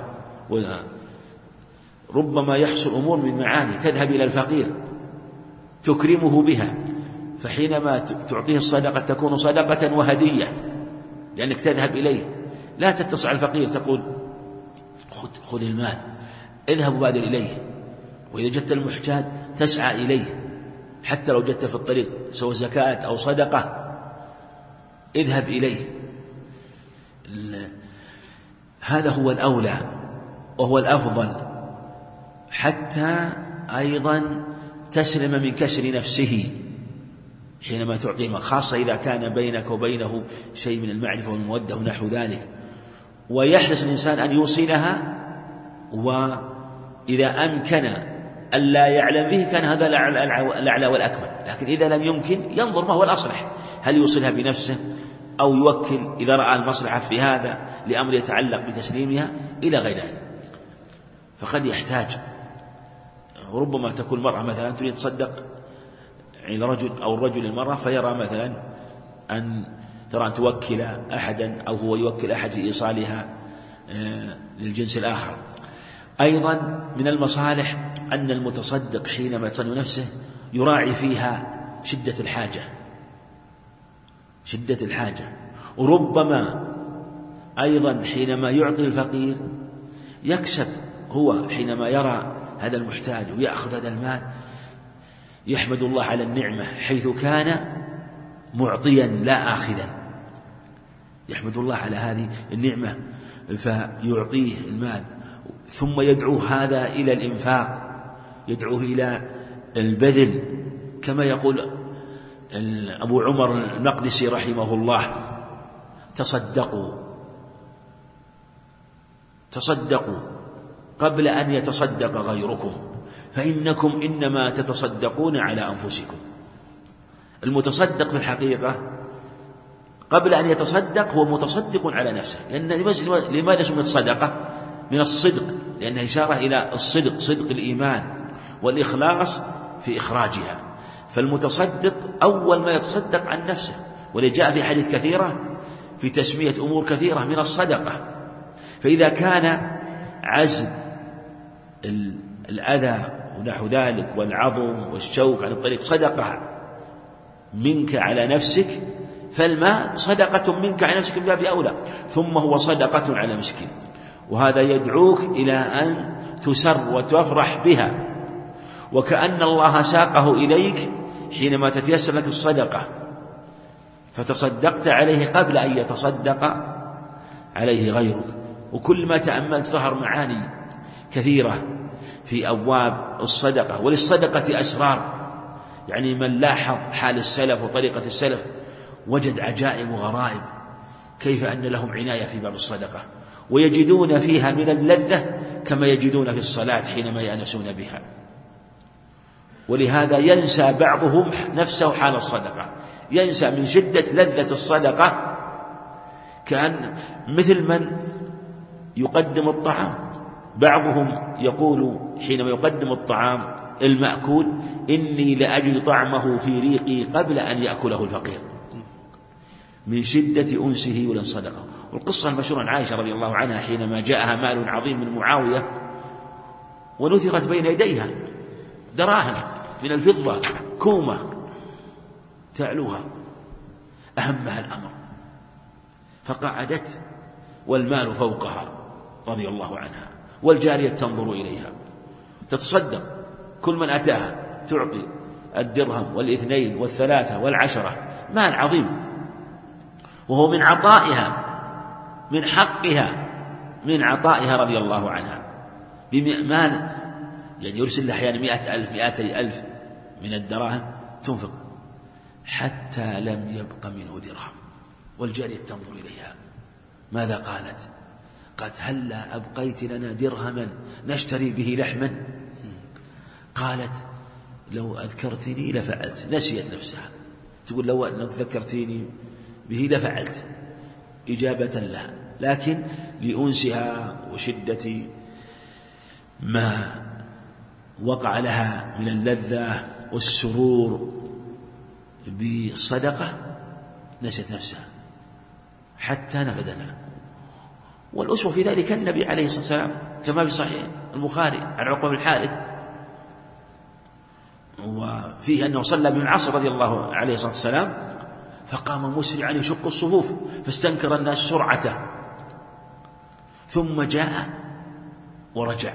ربما يحصل أمور من معاني، تذهب إلى الفقير تكرمه بها، فحينما تعطيه الصدقة تكون صدقة وهدية، لأنك تذهب إليه، لا تتصل على الفقير تقول خذ المال، اذهب وبادر إليه، وإذا جدت المحتاج تسعى إليه، حتى لو جدت في الطريق سواء زكاة أو صدقة اذهب إليه. هذا هو الأولى وهو الأفضل، حتى أيضا تسلم من كسر نفسه حينما تعطيه، خاصة إذا كان بينك وبينه شيء من المعرفة والمودة ونحو ذلك، ويحرص الإنسان أن يوصلها، وإذا أمكن أن لا يعلم به كان هذا الأعلى والأكمل. لكن إذا لم يمكن ينظر ما هو الأصلح، هل يوصلها بنفسه أو يوكل إذا رأى المصلحة في هذا لأمر يتعلق بتسليمها إلى غير ذلك. فقد يحتاج، ربما تكون المرأة مثلا تريد تصدق إلى رجل أو الرجل المرأة، فيرى مثلا أن توكل أحدا أو هو يوكل أحد في إيصالها للجنس الآخر. أيضا من المصالح أن المتصدق حينما يتصدق نفسه يراعي فيها شدة الحاجة، وربما أيضا حينما يعطي الفقير يكسب هو حينما يرى هذا المحتاج ويأخذ هذا المال يحمد الله على النعمة حيث كان معطيا لا آخذا، يحمد الله على هذه النعمة فيعطيه المال، ثم يدعوه هذا إلى الإنفاق، يدعوه إلى البذل، كما يقول أبو عمر المقدسي رحمه الله: تصدقوا قبل أن يتصدق غيركم فإنكم إنما تتصدقون على أنفسكم. المتصدق في الحقيقة قبل أن يتصدق هو متصدق على نفسه، لأن لماذا سميت صدقة؟ من الصدق، لأنها إشارة إلى الصدق، صدق الإيمان والإخلاص في إخراجها. فالمتصدق أول ما يتصدق عن نفسه، ولجاء في حديث كثيرة في تسمية أمور كثيرة من الصدقة. فإذا كان عزل الأذى ونحو ذلك والعظم والشوك عن الطريق صدقة منك على نفسك، فالماء صدقة منك على نفسك من باب أولى، ثم هو صدقة على مسكين، وهذا يدعوك إلى أن تسر وتفرح بها، وكأن الله ساقه إليك حينما تتيسر لك الصدقة، فتصدقت عليه قبل أن يتصدق عليه غيرك. وكل ما تأملت ظهر معاني كثيرة في أبواب الصدقة، وللصدقة أسرار، يعني من لاحظ حال السلف وطريقة السلف وجد عجائب وغرائب، كيف أن لهم عناية في باب الصدقة، ويجدون فيها من اللذة كما يجدون في الصلاة حينما يأنسون بها. ولهذا ينسى بعضهم نفسه حال الصدقة، ينسى من شدة لذة الصدقة، كأن مثل من يقدم الطعام. بعضهم يقول حينما يقدم الطعام المأكول: إني لأجد طعمه في ريقي قبل أن يأكله الفقير، من شدة أنسه وللصدقة. والقصة المشهورة عن عائشة رضي الله عنها حينما جاءها مال عظيم من معاوية ونثرت بين يديها دراهم من الفضة كومة تعلوها، أهمها الأمر، فقعدت والمال فوقها رضي الله عنها، والجارية تنظر إليها تتصدق، كل من أتاها تعطي الدرهم والاثنين والثلاثة والعشرة، مال عظيم، وهو من عطائها، من حقها، من عطائها رضي الله عنها، بمال يعني يرسل أحيانا 100,000 200,000 من الدراهم تنفق، حتى لم يبق منه درهم، والجارية تنظر إليها. ماذا قالت؟ قالت: هلا أبقيت لنا درهما نشتري به لحما؟ قالت: لو أذكرتني لفعلت. نسيت نفسها، تقول لو ذكرتني به لفعلت إجابة لها، لكن لأنسها وشدة ما وقع لها من اللذة والسرور بالصدقة نسيت نفسها حتى نفذنا. والأسوة في ذلك النبي عليه الصلاة والسلام، كما في صحيح البخاري عن عقبة بن الحارث، وفيه أنه صلى بن العصر رضي الله عليه الصلاة والسلام، فقام مسرعا يشق الصفوف، فاستنكر الناس سرعته، ثم جاء ورجع،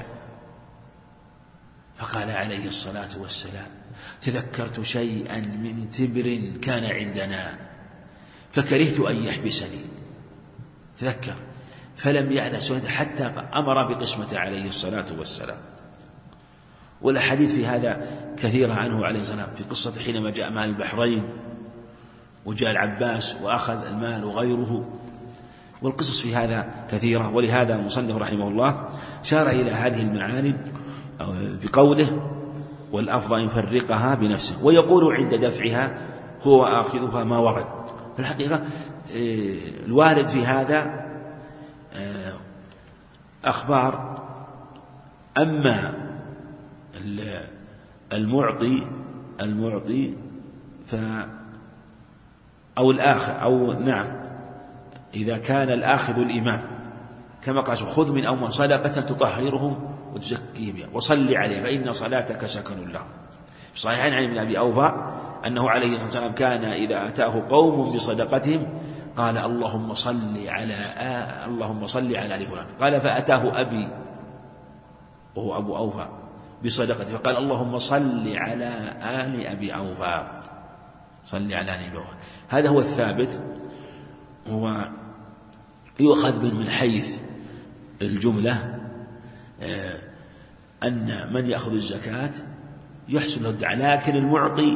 فقال عليه الصلاة والسلام: تذكرت شيئا من تبر كان عندنا فكرهت أن يحبسني. تذكر، فلم يأنس حتى أمر بقسمة عليه الصلاة والسلام. والأحاديث في هذا كثيرة عنه عليه الصلاة والسلام، في قصة حينما جاء مال البحرين وجاء العباس وأخذ المال وغيره، والقصص في هذا كثيرة. ولهذا المصنف رحمه الله شار إلى هذه المعاني بقوله والأفضل أن يفرقها بنفسه، ويقول عند دفعها هو آخذها ما ورد. في الحقيقة الوارد في هذا أخبار، أما المعطي أو الآخر، أو نعم إذا كان الآخذ الإمام كما قال خذ من أموالهم صدقة تطهرهم وتزكيهم بها وصل عليه فإن صلاتك سكن لهم. في صحيحين عن ابن أبي أوفى أنه عليه الصلاة والسلام كان إذا أتاه قوم بصدقتهم قال اللهم صل على آل فلان، قال فأتاه أبي وهو أبو أوفى بصدقته فقال اللهم صل على آل أبي أوفى، صل على آل أبي أوفى. هذا هو الثابت، هو يؤخذ من حيث الجملة أن من يأخذ الزكاة يحسن له الدعاء، لكن المعطي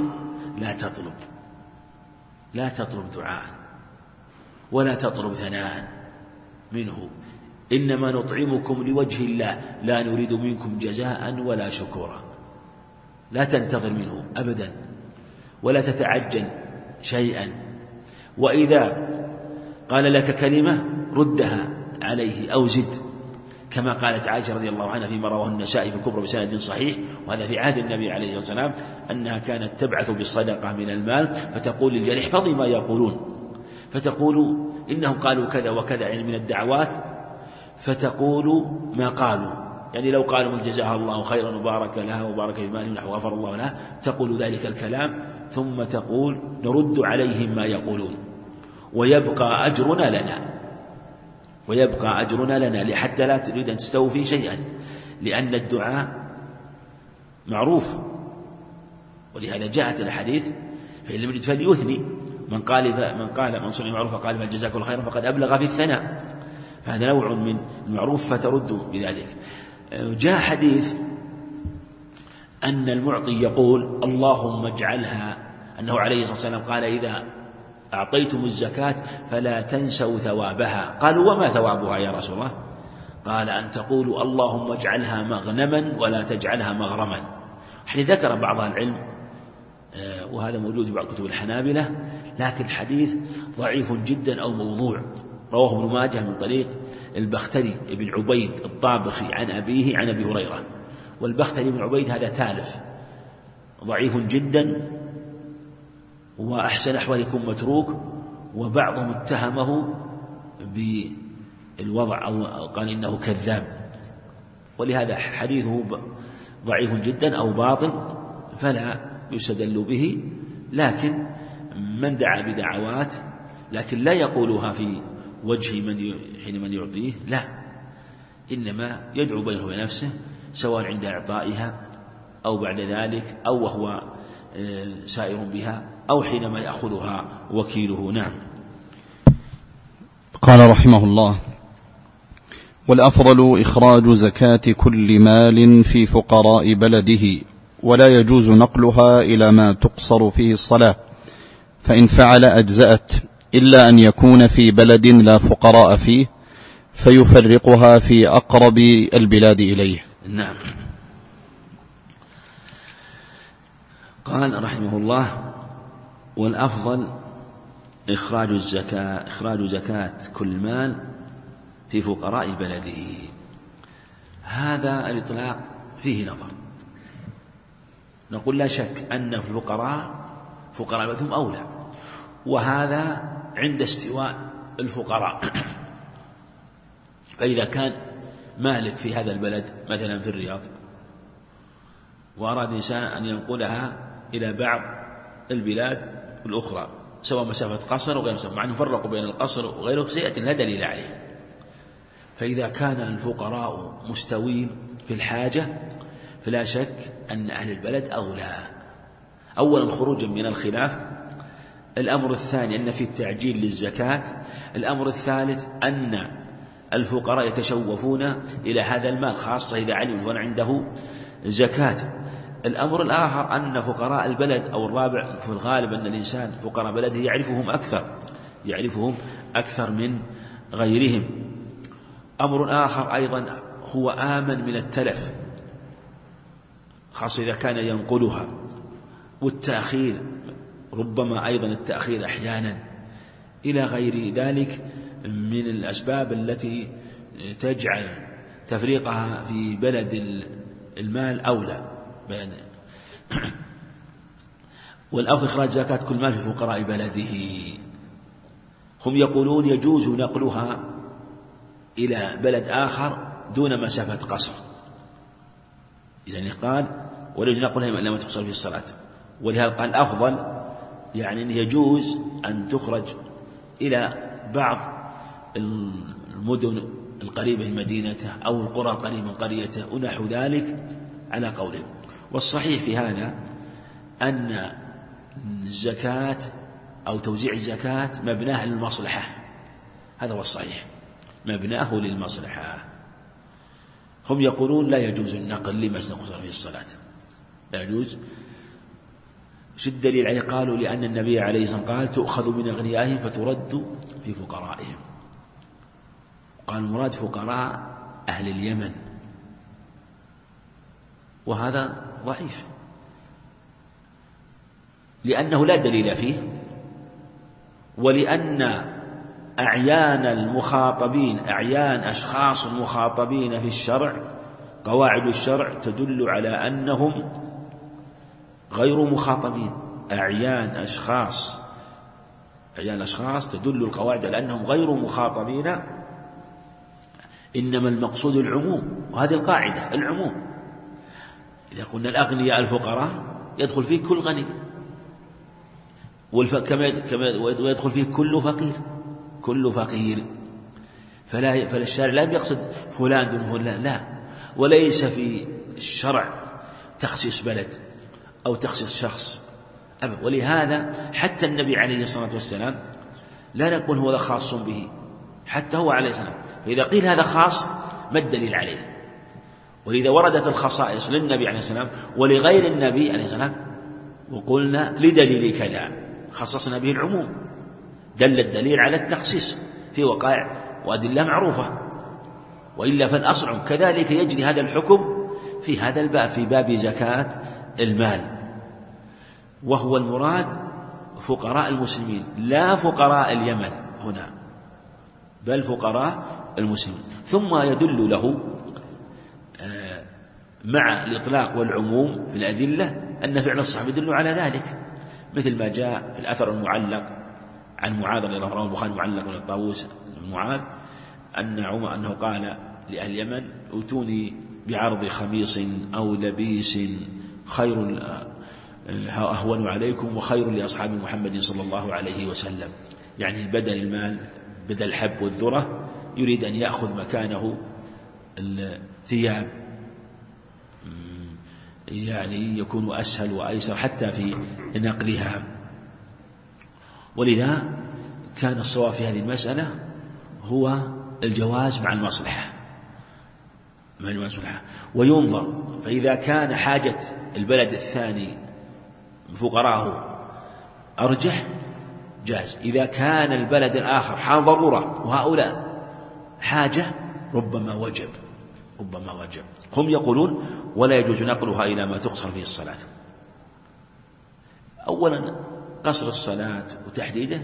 لا تطلب دعاء ولا تطلب ثناء منه، إنما نطعمكم لوجه الله لا نريد منكم جزاء ولا شكورا. لا تنتظر منه أبدا ولا تتعجل شيئا، وإذا قال لك كلمة ردها عليه أو زد، كما قالت عائشة رضي الله عنها فيما رواه النسائي في الكبرى بسند صحيح، وهذا في عهد النبي عليه الصلاة والسلام، أنها كانت تبعث بالصدقة من المال فتقول للجارية احفظي ما يقولون، فتقول إنهم قالوا كذا وكذا يعني من الدعوات، فتقول ما قالوا، يعني لو قالوا جزاها الله خيرا وبارك لها وبارك في مالها وغفر الله لها، تقول ذلك الكلام ثم تقول نرد عليهم ما يقولون ويبقى أجرنا لنا حتى لا تريد أن تستوفي شيئا، لأن الدعاء معروف، ولهذا جاءت الحديث فإن لم يجد فليثني، من صنع معروف فقال فجزاك الله خيرا فقد أبلغ في الثناء، فهذا نوع من المعروف فترد بذلك. جاء حديث أن المعطي يقول اللهم اجعلها، أنه عليه الصلاة والسلام قال إذا أعطيتم الزكاة فلا تنسوا ثوابها، قالوا وما ثوابها يا رسول الله؟ قال أن تقولوا اللهم اجعلها مغنما ولا تجعلها مغرما. ذكر بعض العلم وهذا موجود في بعض كتب الحنابلة، لكن حديث ضعيف جدا أو موضوع، رواه ابن ماجه من طريق البختري بن عبيد الطابخي عن أبيه عن أبي هريرة، والبختري بن عبيد هذا تالف ضعيف جدا، وأحسن أحوال يكون متروك، وبعضهم اتهمه بالوضع أو قال إنه كذاب، ولهذا حديثه ضعيف جدا أو باطل فلا يستدل به. لكن من دعا بدعوات لكن لا يقولها في وجه من يعطيه، لا، إنما يدعو بينه وبين نفسه سواء عند إعطائها أو بعد ذلك أو وهو سائر بها أو حينما يأخذها وكيله. نعم. قال رحمه الله والأفضل إخراج زكاة كل مال في فقراء بلده، ولا يجوز نقلها إلى ما تقصر فيه الصلاة، فإن فعل أجزأت، إلا أن يكون في بلد لا فقراء فيه فيفرقها في أقرب البلاد إليه. نعم. قال رحمه الله والأفضل إخراج زكاة كل مال في فقراء بلده. هذا الإطلاق فيه نظر، نقول لا شك أن الفقراء بلدهم أولى، وهذا عند استواء الفقراء. فإذا كان مالك في هذا البلد مثلا في الرياض وأراد إنسان أن ينقلها إلى بعض البلاد الأخرى سواء مسافة قصر وغير مسافة، مع أنه فرقوا بين القصر وغيره سيأتي لا دليل عليه. فإذا كان الفقراء مستوين في الحاجة فلا شك أن أهل البلد أولى، أولا خروجا من الخلاف. الأمر الثاني أن في التعجيل للزكاة. الأمر الثالث أن الفقراء يتشوفون إلى هذا المال، خاصة إذا علموا أن عنده زكاة. الأمر الآخر أن فقراء البلد أو الرابع في الغالب أن الإنسان فقراء بلده يعرفهم أكثر من غيرهم. أمر آخر أيضا هو آمن من التلف، خاصة إذا كان ينقلها، والتأخير ربما أيضا التأخير أحيانا إلى غير ذلك من الأسباب التي تجعل تفريقها في بلد المال أولى. والأفضل إخراج زكاة كل مال في فقراء بلده. هم يقولون يجوز نقلها إلى بلد آخر دون مسافة قصر، يعني قال ولا نقلها إلا ما تقصر في الصلاة، ولهذا قال أفضل يعني أن يجوز أن تخرج إلى بعض المدن القريبة من مدينته أو القرى القريبة من قريته ونحو ذلك على قوله. والصحيح في هذا أن الزكاة أو توزيع الزكاة مبناه للمصلحة، هذا هو الصحيح، مبناه للمصلحة. هم يقولون لا يجوز النقل لما سنقصر فيه الصلاة، لا يجوز. شو الدليل عليه؟ قالوا لأن النبي عليه الصلاة والسلام قال تؤخذ من أغنيائهم فترد في فقرائهم. قال المراد فقراء أهل اليمن، وهذا ضعيف لأنه لا دليل فيه، ولأن أعيان المخاطبين، أعيان أشخاص المخاطبين في الشرع، قواعد الشرع تدل على أنهم غير مخاطبين. أعيان أشخاص تدل القواعد على أنهم غير مخاطبين، إنما المقصود العموم، وهذه القاعدة العموم. إذا قلنا الأغنياء الفقراء يدخل فيه كل غني، ويدخل فيه كل فقير، فالشارع لا يقصد فلان دون فلان، لا، وليس في الشرع تخصيص بلد أو تخصيص شخص أبدا. ولهذا حتى النبي عليه الصلاة والسلام لا نقول هو خاص به، حتى هو عليه السلام، فإذا قيل هذا خاص ما الدليل عليه؟ ولذا وردت الخصائص للنبي عليه السلام ولغير النبي عليه السلام، وقلنا لدليل كذا خصصنا به العموم، دل الدليل على التخصيص في وقائع وأدلة معروفة، وإلا فالأصل كذلك يجري هذا الحكم في هذا الباب، في باب زكاة المال، وهو المراد فقراء المسلمين لا فقراء اليمن هنا، بل فقراء المسلمين. ثم يدل له مع الإطلاق والعموم في الأدلة أن فعل الصحابة يدل على ذلك، مثل ما جاء في الأثر المعلق عن معاذ رضي الله عنه، البخاري معلق من الطاووس معاذ أنه قال لأهل اليمن ائتوني بعرض خميص أو لبيس خير أهون عليكم وخير لأصحاب محمد صلى الله عليه وسلم، يعني بدل المال، بدل الحب والذرة، يريد أن يأخذ مكانه الثياب، يعني يكون أسهل وأيسر حتى في نقلها. ولذا كان الصواب في هذه المسألة هو الجواز مع المصلحة، وينظر، فإذا كان حاجة البلد الثاني فقراءه أرجح جاز، إذا كان البلد الآخر حال ضرورة وهؤلاء حاجة ربما وجب. هم يقولون ولا يجوز نقلها إلى ما تقصر فيه الصلاة. أولا قصر الصلاة وتحديده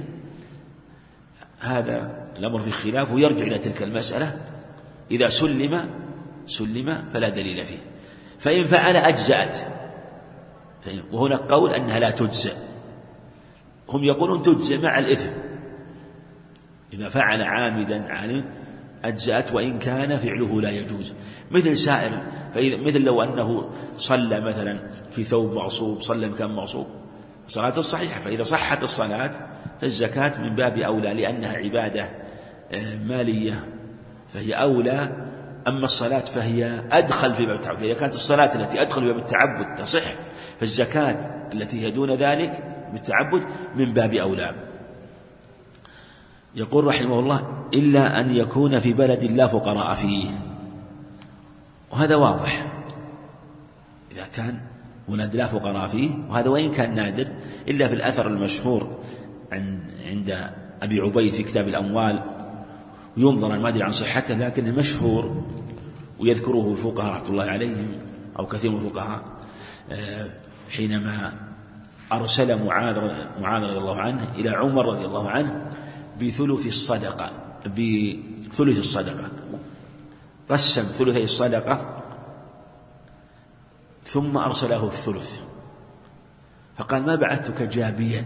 هذا الأمر في خلاف، ويرجع إلى تلك المسألة، إذا سلم فلا دليل فيه، فإن فعل أجزأت، وهناك قول أنها لا تجزأ، هم يقولون تجزأ مع الإثم، إذا فعل عامدا عالم أجزأت وإن كان فعله لا يجوز، مثل سائر، مثل لو أنه صلى مثلا في ثوب مغصوب، صلى مكان مغصوب، صلاة الصحيحة، فإذا صحت الصلاة فالزكاة من باب أولى لأنها عبادة مالية فهي أولى، أما الصلاة فهي أدخل في باب التعبد، فإذا كانت الصلاة التي أدخل في باب التعبد تصح، فالزكاة التي هي دون ذلك بالتعبد من باب أولى. يقول رحمه الله إلا أن يكون في بلد لا فقراء فيه، وهذا واضح، كان ولد لا فقراء فيه، وهذا وإن كان نادر إلا في الأثر المشهور عند أبي عبيد في كتاب الأموال، وينظر ما أدري عن صحته لكنه مشهور ويذكره الفقهاء رحمة الله عليهم أو كثير من الفقهاء، حينما أرسل معاذ رضي الله عنه إلى عمر رضي الله عنه بثلث الصدقة، قسم ثلثي الصدقة ثم أرسله الثلث، فقال: ما بعثتك جابيا،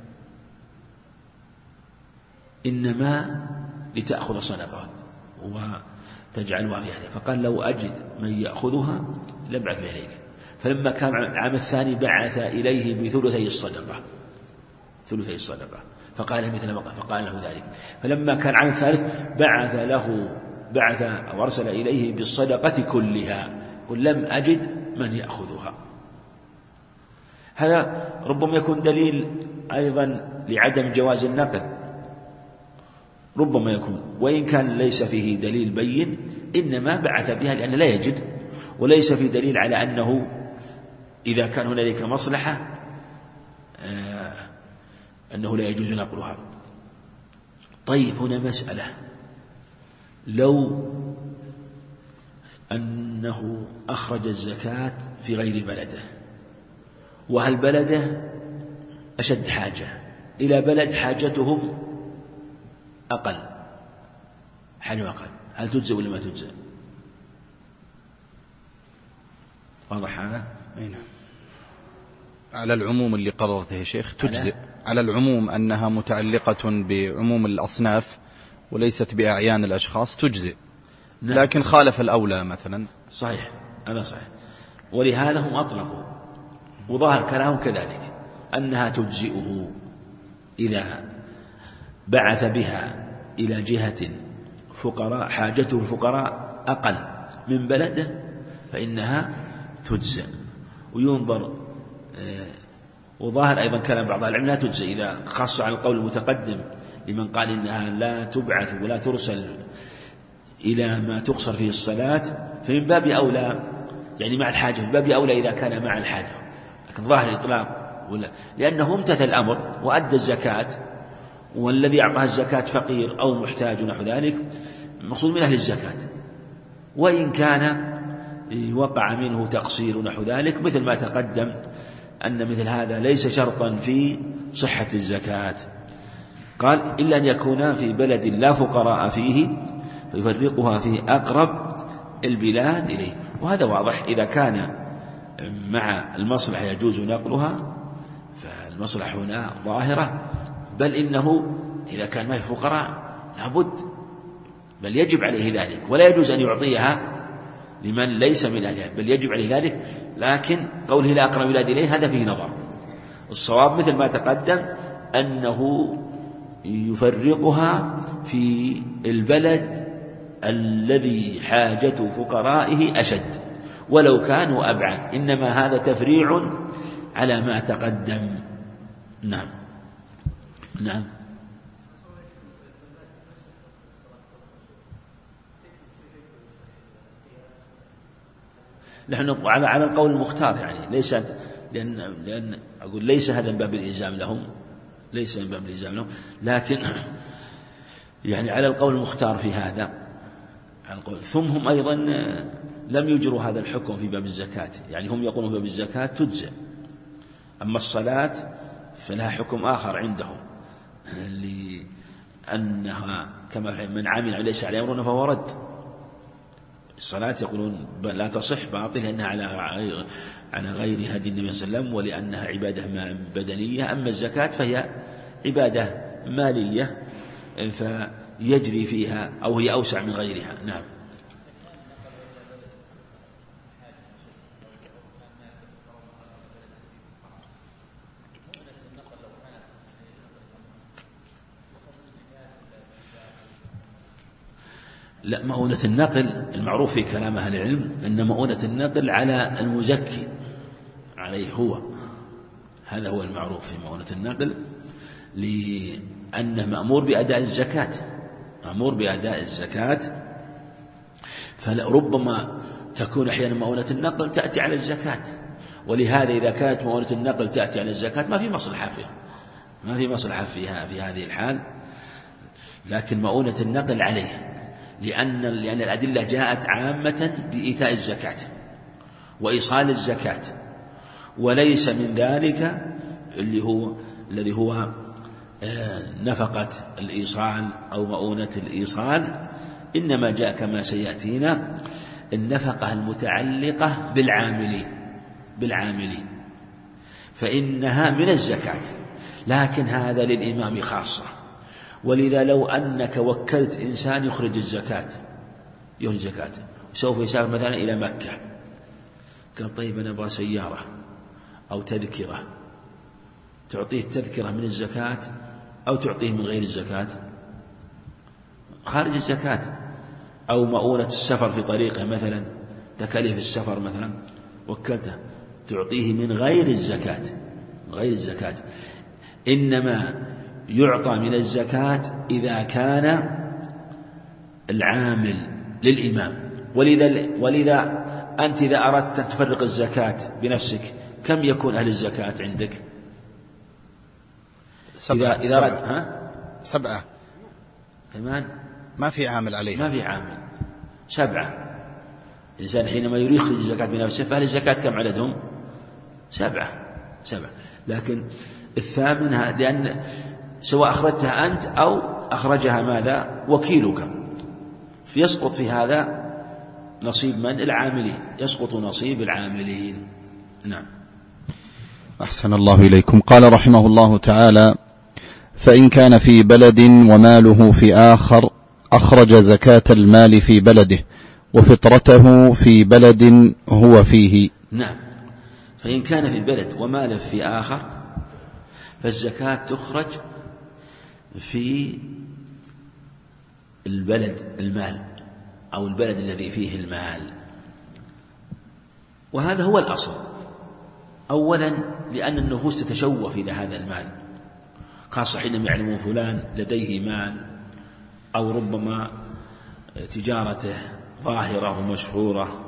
إنما لتأخذ صدقات وتجعلها في أهلها. فقال: لو أجد من يأخذها لبعث إليك. فلما كان العام الثاني بعث إليه بثلثي الصدقة فقال مثل ما قال، فقال له ذلك. فلما كان العام الثالث بعث أو أرسل إليه بالصدقة كلها، قل: لم أجد من يأخذها. هذا ربما يكون دليل أيضا لعدم جواز النقل، ربما يكون، وإن كان ليس فيه دليل بين، إنما بعث بها لأن لا يجد، وليس فيه دليل على أنه إذا كان هنالك مصلحة أنه لا يجوز نقلها. طيب، هنا مسألة: لو أنه أخرج الزكاة في غير بلده، وهل بلده أشد حاجة إلى بلد حاجتهم أقل، هل تجزئ ولا ما تجزئ؟ واضح هذا؟ نعم. على العموم اللي قررته يا شيخ تجزئ، على العموم أنها متعلقة بعموم الأصناف وليست بأعيان الأشخاص تجزئ. نعم. لكن خالف الأولى مثلا. صحيح، هذا صحيح، ولهذا هم أطلقوا، وظاهر كلامهم كذلك أنها تجزئه إذا بعث بها إلى جهة فقراء حاجته الفقراء أقل من بلده فإنها تجزئ. وينظر، وظاهر أيضا كلام بعض العلماء لا تجزئ إذا خاصة على القول المتقدم لمن قال إنها لا تبعث ولا ترسل إلى ما تقصر فيه الصلاة، فمن باب أولى يعني مع الحاجة، من باب أولى إذا كان مع الحاجة. لكن ظاهر الإطلاق لأنه امتثل الأمر وأدى الزكاة، والذي أعطاه الزكاة فقير أو محتاج نحو ذلك، مقصود من أهل الزكاة، وإن كان وقع منه تقصير نحو ذلك، مثل ما تقدم أن مثل هذا ليس شرطا في صحة الزكاة. قال: إلا أن يكون في بلد لا فقراء فيه فيفرقها في أقرب البلاد إليه. وهذا واضح، إذا كان مع المصلحة يجوز نقلها فالمصلحة هنا ظاهرة، بل إنه إذا كان ما في فقراء لابد، بل يجب عليه ذلك، ولا يجوز أن يعطيها لمن ليس من أهلها، بل يجب عليه ذلك. لكن قوله لا أقرب البلاد إليه هذا فيه نظر. الصواب مثل ما تقدم أنه يفرقها في البلد الذي حاجة فقرائه أشد ولو كانوا أبعد، إنما هذا تفريع على ما تقدم. نعم. نحن على القول المختار، يعني ليس لأن أقول ليس هذا من باب الإلزام لهم، لكن يعني على القول المختار في هذا القول. ثم هم أيضا لم يجروا هذا الحكم في باب الزكاة، يعني هم يقولون في باب الزكاة تجزئ، أما الصلاة فلها حكم آخر عندهم، لأنها كما من عمل ليس عليه أمرنا فهو رد. الصلاة يقولون لا تصح، باطل، لأنها على غير هدي النبي صلى الله عليه وسلم، ولأنها عبادة بدنية. أما الزكاة فهي عبادة مالية فيجري فيها أو هي أوسع من غيرها. نعم. لا، مؤونة النقل المعروف في كلام أهل العلم أن مؤونة النقل على المزكي عليه هو، هذا هو المعروف في مؤونة النقل، لأنه مأمور بأداء الزكاة، فربما تكون أحيانا مؤونة النقل تأتي على الزكاة، ولهذا إذا كانت مؤونة النقل تأتي على الزكاة ما في مصلحة فيها في هذه الحال، لكن مؤونة النقل عليه، لأن الأدلة جاءت عامة بإيتاء الزكاة وإيصال الزكاة، وليس من ذلك الذي هو نفقة الإيصال أو مؤونة الإيصال، إنما جاء كما سيأتينا النفقة المتعلقة بالعاملين فإنها من الزكاة، لكن هذا للإمام خاصة. ولذا لو أنك وكلت إنسان يخرج الزكاة سوف يسافر مثلا إلى مكة، قال طيب أنا أبغى سيارة أو تذكرة، تعطيه التذكرة من الزكاة أو تعطيه من غير الزكاة؟ خارج الزكاة. أو مؤونة السفر في طريقه مثلا، تكاليف السفر مثلا وكلته، تعطيه من غير الزكاة. إنما يعطى من الزكاة إذا كان العامل للإمام. ولذا أنت إذا أردت أن تفرق الزكاة بنفسك كم يكون أهل الزكاة عندك؟ 7. 8. ما في عامل عليها. 7. الإنسان حينما يريد يخرج الزكاة بنفسه فأهل الزكاة كم عددهم؟ 7. لكن 8 لأن سواء أخرجتها أنت أو أخرجها ماذا؟ وكيلك، فيسقط في هذا نصيب من؟ العاملين، يسقط نصيب العاملين. نعم. أحسن الله إليكم. قال رحمه الله تعالى: فإن كان في بلد وماله في آخر أخرج زكاة المال في بلده وفطرته في بلد هو فيه. نعم. فإن كان في بلد وماله في آخر فالزكاة تخرج في البلد المال أو البلد الذي فيه المال، وهذا هو الأصل. أولا لأن النفوس تتشوف إلى هذا المال، خاصة حينما يعلمون فلان لديه مال أو ربما تجارته ظاهرة ومشهورة،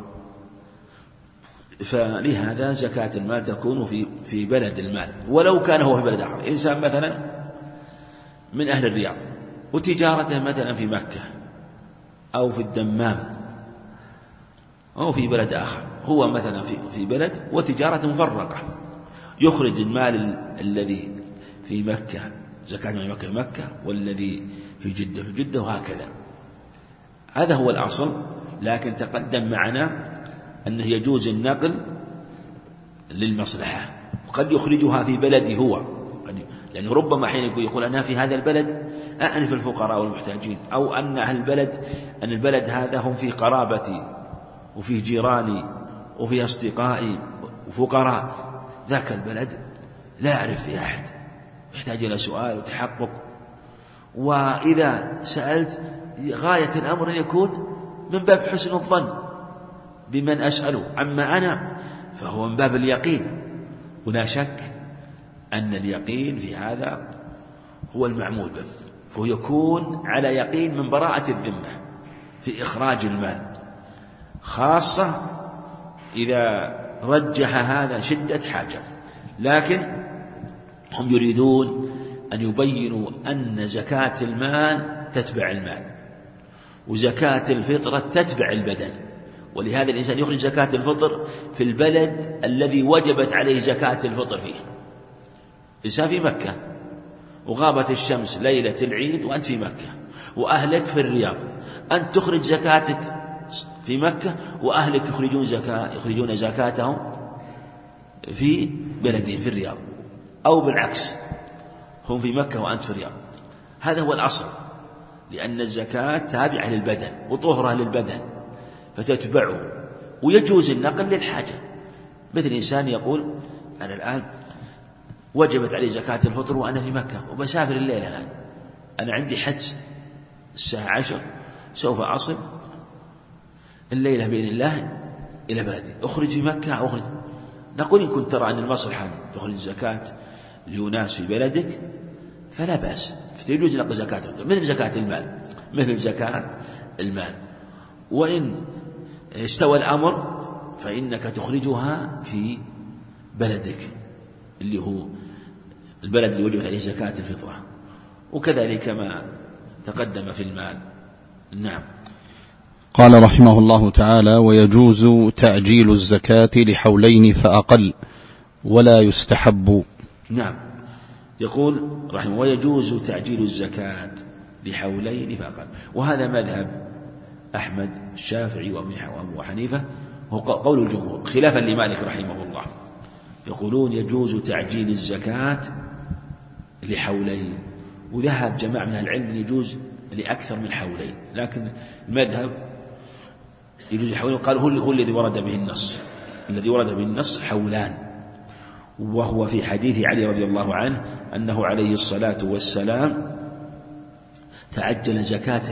فلهذا زكاة المال تكون في بلد المال ولو كان هو في بلد آخر. إنسان مثلا من أهل الرياض وتجارته مثلا في مكة أو في الدمام أو في بلد آخر، هو مثلا في بلد وتجارة مفرقة، يخرج المال الذي في مكة زكاة من مكة في مكة، والذي في جدة وهكذا. هذا هو الأصل. لكن تقدم معنا أنه يجوز النقل للمصلحة، وقد يخرجها في بلده هو، لأنه ربما حين يقول أنا في هذا البلد أعرف الفقراء والمحتاجين، أو أن البلد هذا هم في قرابتي وفي جيراني وفي أصدقائي وفقراء، ذاك البلد لا أعرف في أحد، يحتاج إلى سؤال وتحقق. وإذا سألت غاية الأمر أن يكون من باب حسن الظن بمن أسأله، أما أنا فهو من باب اليقين، ولا شك أن اليقين في هذا هو المعمول به، فهو يكون على يقين من براءة الذمة في إخراج المال، خاصة إذا رجح هذا شدة حاجة. لكن هم يريدون أن يبينوا أن زكاة المال تتبع المال، وزكاة الفطرة تتبع البدن، ولهذا الإنسان يخرج زكاة الفطر في البلد الذي وجبت عليه زكاة الفطر فيه. إنسان في مكة وغابت الشمس ليلة العيد وأنت في مكة وأهلك في الرياض، أنت تخرج زكاتك في مكة وأهلك يخرجون زكاتهم في بلدهم في الرياض، أو بالعكس هم في مكة وأنت في الرياض. هذا هو الأصل، لأن الزكاة تابعة للبدن وطهرة للبدن فتتبعه، ويجوز النقل للحاجة. مثل إنسان يقول أنا الآن وجبت علي زكاة الفطر وأنا في مكة وبسافر الليلة الآن، أنا عندي حج الساعة 10 سوف أصل الليلة بإذن الله إلى بلدي، أخرج في مكة أو أخرج. نقول إن كنت ترى أن المصلحة تخرج الزكاة لأناس في بلدك فلا بأس، فيجوز نقل زكاة الفطر مثل زكاة المال. وإن استوى الأمر فإنك تخرجها في بلدك اللي هو البلد اللي وجبت عليه زكاة الفطرة، وكذلك ما تقدم في المال. نعم. قال رحمه الله تعالى: ويجوز تعجيل الزكاة لحولين فأقل ولا يستحب. نعم، يقول رحمه: ويجوز تعجيل الزكاة لحولين فأقل، وهذا مذهب أحمد الشافعي وأبو حنيفة، وهو قول الجمهور خلافا لمالك رحمه الله، يقولون يجوز تعجيل الزكاة لحولين، وذهب جماعة من العلم أن يجوز لأكثر من حولين، لكن المذهب يجوز لحولين، قالوا هو الذي ورد به النص، الذي ورد به النص حولان، وهو في حديث علي رضي الله عنه أنه عليه الصلاة والسلام تعجل زكاة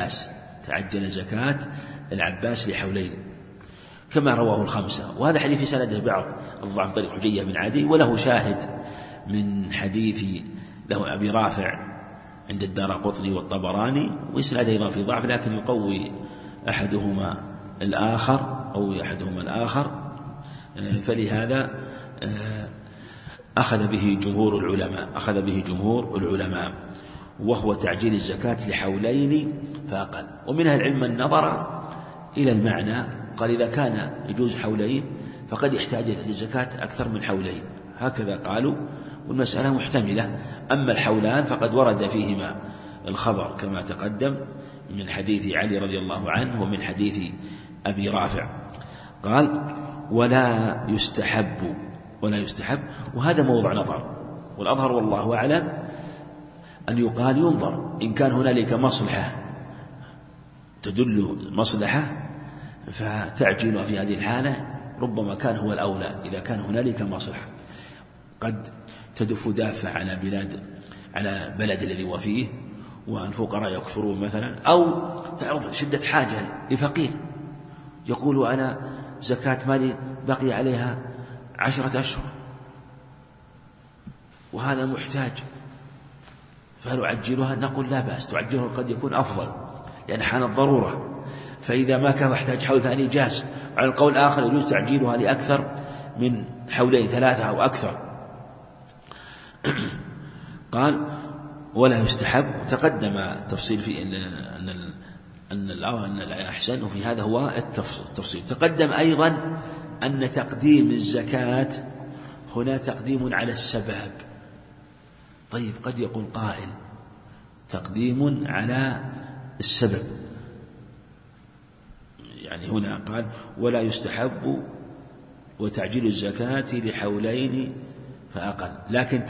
العباس لحولين كما رواه الخمسة. وهذا حديث في سنده بعض الضعف، طريق حجية بن عدي، وله شاهد من حديث له أبي رافع عند الدارقطني والطبراني، وإسناده أيضا في ضعف، لكن يقوي أحدهما الآخر، فلهذا أخذ به جمهور العلماء، وهو تعجيل الزكاة لحولين فأقل. ومنها العلم النظر إلى المعنى، قال إذا كان يجوز حولين فقد يحتاج للزكاة أكثر من حولين، هكذا قالوا، والمسألة محتملة. أما الحولان فقد ورد فيهما الخبر كما تقدم من حديث علي رضي الله عنه ومن حديث أبي رافع. قال: ولا يستحب، وهذا موضع نظر، والأظهر والله أعلم أن يقال ينظر إن كان هنالك مصلحة تدل مصلحة فتعجيلها في هذه الحالة ربما كان هو الأولى، إذا كان هنالك مصلحة قد تدف دافع على بلد الذي هو فيه والفقراء يكثرون مثلا، أو تعرض شدة حاجة لفقير يقول أنا زكاة مالي بقي عليها 10 أشهر وهذا محتاج، فهل أعجلها؟ نقول لا بأس، تعجلها قد يكون أفضل لأن حانت ضرورة، فإذا ما كان يحتاج حول ثاني جاز. على القول الآخر يجوز تعجيلها لأكثر من حولين 3 أو أكثر. قال: ولا يستحب، تقدم تفصيل في أن الأحسن، وفي هذا هو التفصيل. تقدم أيضا أن تقديم الزكاة هنا تقديم على السبب. طيب، قد يقول قائل تقديم على السبب، يعني هنا قال: ولا يستحب وتعجيل الزكاة لحولين فأقل، لكن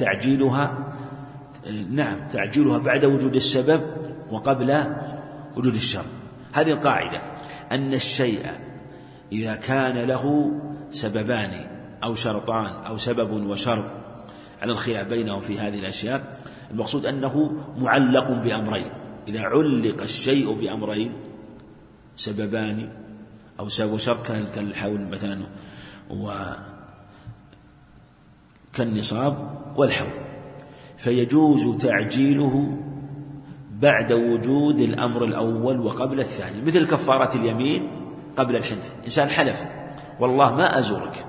تعجيلها بعد وجود السبب وقبل وجود الشرط. هذه القاعدة، أن الشيء إذا كان له سببان أو شرطان أو سبب وشرط على الخلاف بينهم في هذه الأشياء، المقصود أنه معلق بأمرين. إذا علق الشيء بأمرين، سببان أو سبب وشرط كالحول مثلا وكالنصاب والحول، فيجوز تعجيله بعد وجود الأمر الأول وقبل الثاني، مثل كفارة اليمين قبل الحنث. إنسان حلف والله ما أزورك،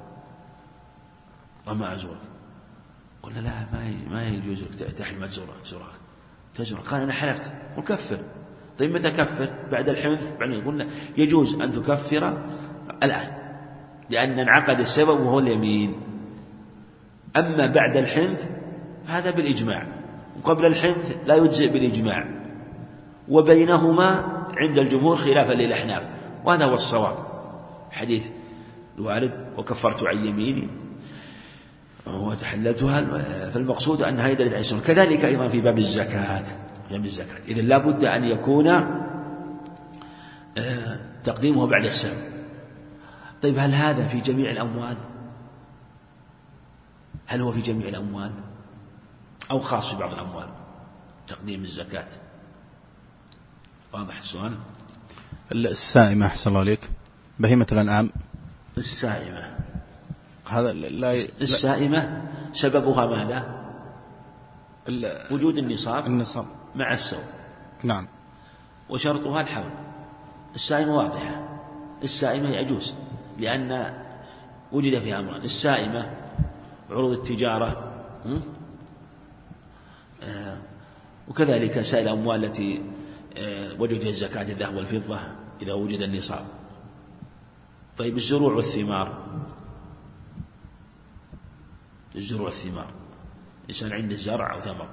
قلنا لا ما يجوز لك تحل ما تزورك، قال أنا حلفت، وكفر. طيب متى كفر؟ بعد الحنث. قلنا يجوز أن تكفر الآن لأن انعقد السبب وهو اليمين. أما بعد الحنث فهذا بالإجماع، وقبل الحنث لا يجزئ بالإجماع، وبينهما عند الجمهور خلافا للأحناف، وهذا هو الصواب. حديث الوالد: وكفرت عن يميني وتحللتها، فالمقصود أنها يدل على السنة. كذلك أيضا في باب الزكاة، إذن لا بد أن يكون تقديمه بعد السبب. طيب، هل هذا في جميع الأموال؟ هل هو في جميع الأموال أو خاص في بعض الأموال تقديم الزكاة؟ واضح السؤال؟ السائمة أحسن الله عليك، بهيمة الأنعام. السائمة، هذا السائمة سببها ماذا؟ وجود النصاب مع السوم. نعم. وشرطها الحول. السائمة واضحة، السائمة يجوز، لأن وجد فيها أمران: السائمة، عروض التجارة، وكذلك سائر الأموال التي وجد فيها الزكاة، الذهب والفضة إذا وجد النصاب. طيب الزروع والثمار، الزروع والثمار، إنسان عنده زرع أو ثمر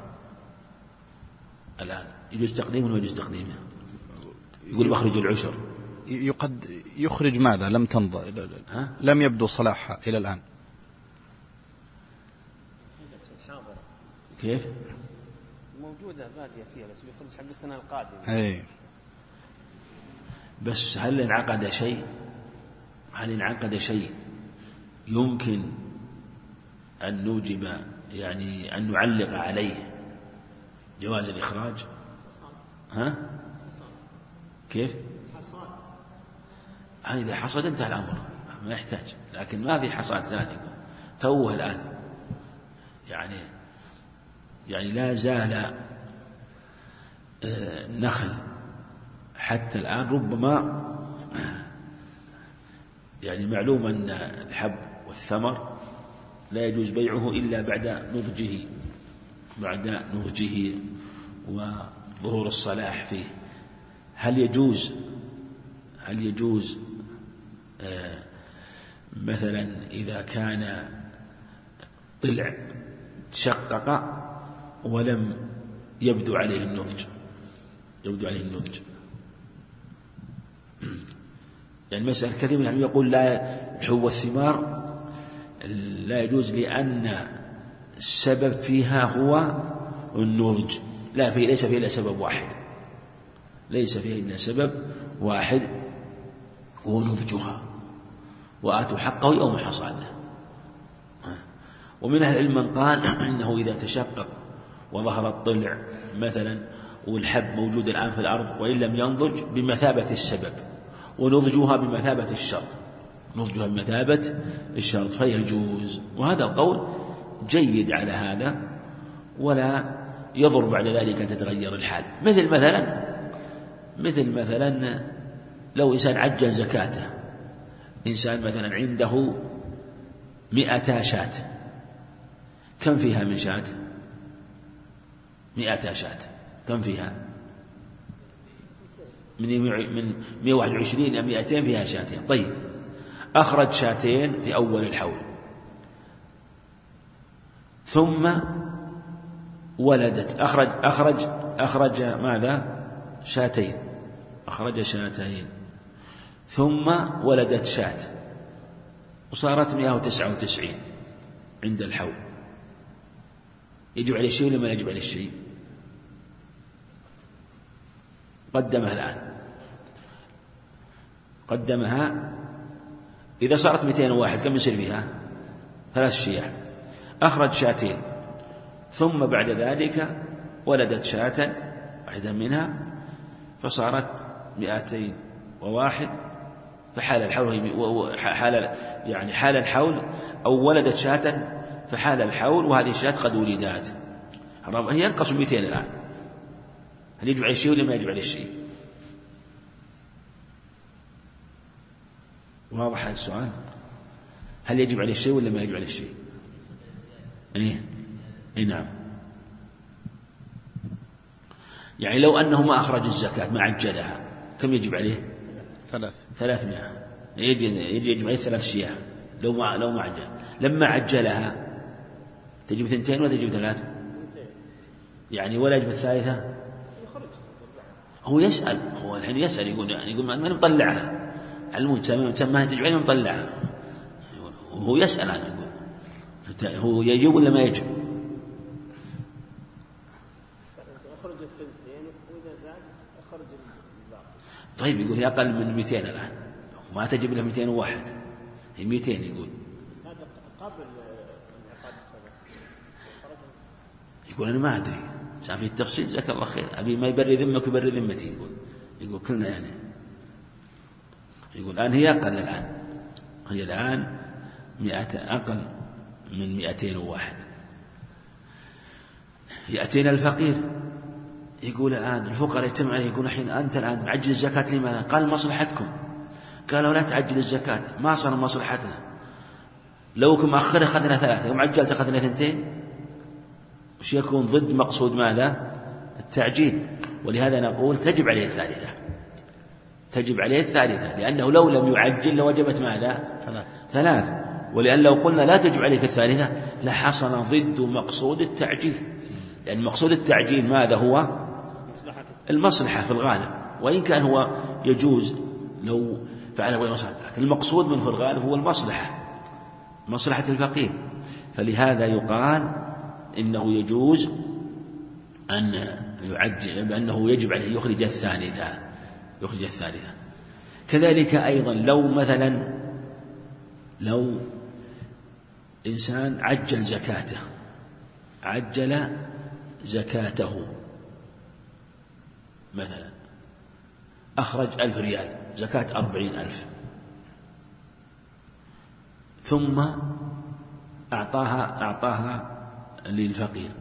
الآن يجوز تقديمه ولا يجوز تقديمه؟ يقول بخرج العشر. يخرج ماذا؟ لم تنض، لم يبدو صلاحها إلى الآن. كيف؟ موجودة بادية فيها بس بيخرج حق السنة القادمة. أي. بس هل انعقد شيء؟ هل انعقد شيء يمكن أن نوجب يعني أن نعلق عليه جواز الإخراج؟ ها؟ كيف؟ إذا حصد انتهى الأمر ما يحتاج، لكن ما في حصاد ثاني توه الآن، يعني لا زال نخل حتى الآن، ربما يعني معلوم أن الحب والثمر لا يجوز بيعه إلا بعد نضجه وظهور الصلاح فيه. هل يجوز مثلا إذا كان طلع تشقق ولم يبدو عليه النضج، يعني مسألة كثير يعني يقول لا، الحب والثمار لا يجوز لأن السبب فيها هو النضج، ليس فيه إلا سبب واحد هو نضجها، وآتوا حقه يوم حصاده. ومن أهل العلم من قال إنه إذا تشقق وظهر الطلع مثلا والحب موجود الآن في الأرض وإن لم ينضج بمثابة السبب، ونضجها بمثابة الشرط فيجوز. وهذا القول جيد على هذا، ولا يضر بعد ذلك أن تتغير الحال. مثل مثلا لو إنسان عجل زكاته، إنسان مثلا عنده 100 شاة، كم فيها من شاة؟ 100 شاة كم فيها؟ من 121 إلى 200 فيها شاتين. طيب أخرج شاتين في أول الحول، ثم ولدت، أخرج ماذا؟ شاتين، أخرج شاتين، ثم ولدت شاة وصارت 199 عند الحول. يجب عليه الشيء ولا ما يجب عليه الشيء؟ قدمها إذا صارت 201 كم يصير فيها؟ 3 شياه. أخرج شاتين ثم بعد ذلك ولدت شاة واحدة منها فصارت 201، فحال الحول حال الحول أو ولدت شاة فحال الحول، وهذه الشاة قد ولدت، هي ينقص 200 الآن. هل يجب عليه الشيء ولا ما يجب عليه الشيء؟ واضح هذا السؤال؟ هل يجب عليه الشيء ولا ما يجب عليه الشيء؟ إيه نعم. يعني لو أنه ما أخرج الزكاة، ما عجلها، كم يجب عليه؟ 300. يجب عليه 3 شياه لو ما عجل. لما عجلها تجب 2 ولا تجب 3؟ يعني ولا يجب الثالثة؟ هو الحين يسأل يقول ما نطلعها المهم تسمى تجب عليه نطلعها، وهو يسأل عنه يقول هو يجب ولا ما يجب؟ أخرج 2 وإذا زاد أخرج الباقي. طيب يقول هي أقل من 200 الآن، ما تجب له 201، هي 200 يقول. بس هذا قبل انعقاد السنة. يقول أنا ما أدري، كان في التفصيل جزاك الله خير، أبي ما يبري ذمك ويبري ذمتي. يقول كلنا يعني، يقول الآن هي أقل، هي الآن 100 أقل من 201. يأتينا الفقير يقول الآن الفقراء يجتمع عليه، يقول الحين أنت الآن معجل الزكاة لماذا؟ قال مصلحتكم. قالوا لا تعجل الزكاة، ما صار مصلحتنا، لو كم أخر أخذنا 3، يوم عجلت أخذنا 2. وش يكون ضد مقصود ماذا؟ التعجيل. ولهذا نقول تجب عليه الثالثة، لأنه لو لم يعجل لوجبت ماذا؟ 3. ولأن لو قلنا لا تجب عليك الثالثة لحصل ضد مقصود التعجيل، لأن مقصود التعجيل ماذا هو؟ المصلحة في الغالب، وإن كان هو يجوز لو فعله غير مصلحة، لكن المقصود من في الغالب هو مصلحة الفقير. فلهذا يقال إنه يجوز أن يعجل، بأنه يجب عليه يخرج الثالثة. كذلك أيضا لو إنسان عجل زكاته مثلا أخرج 1000 ريال زكاة 40,000، ثم أعطاها للفقير،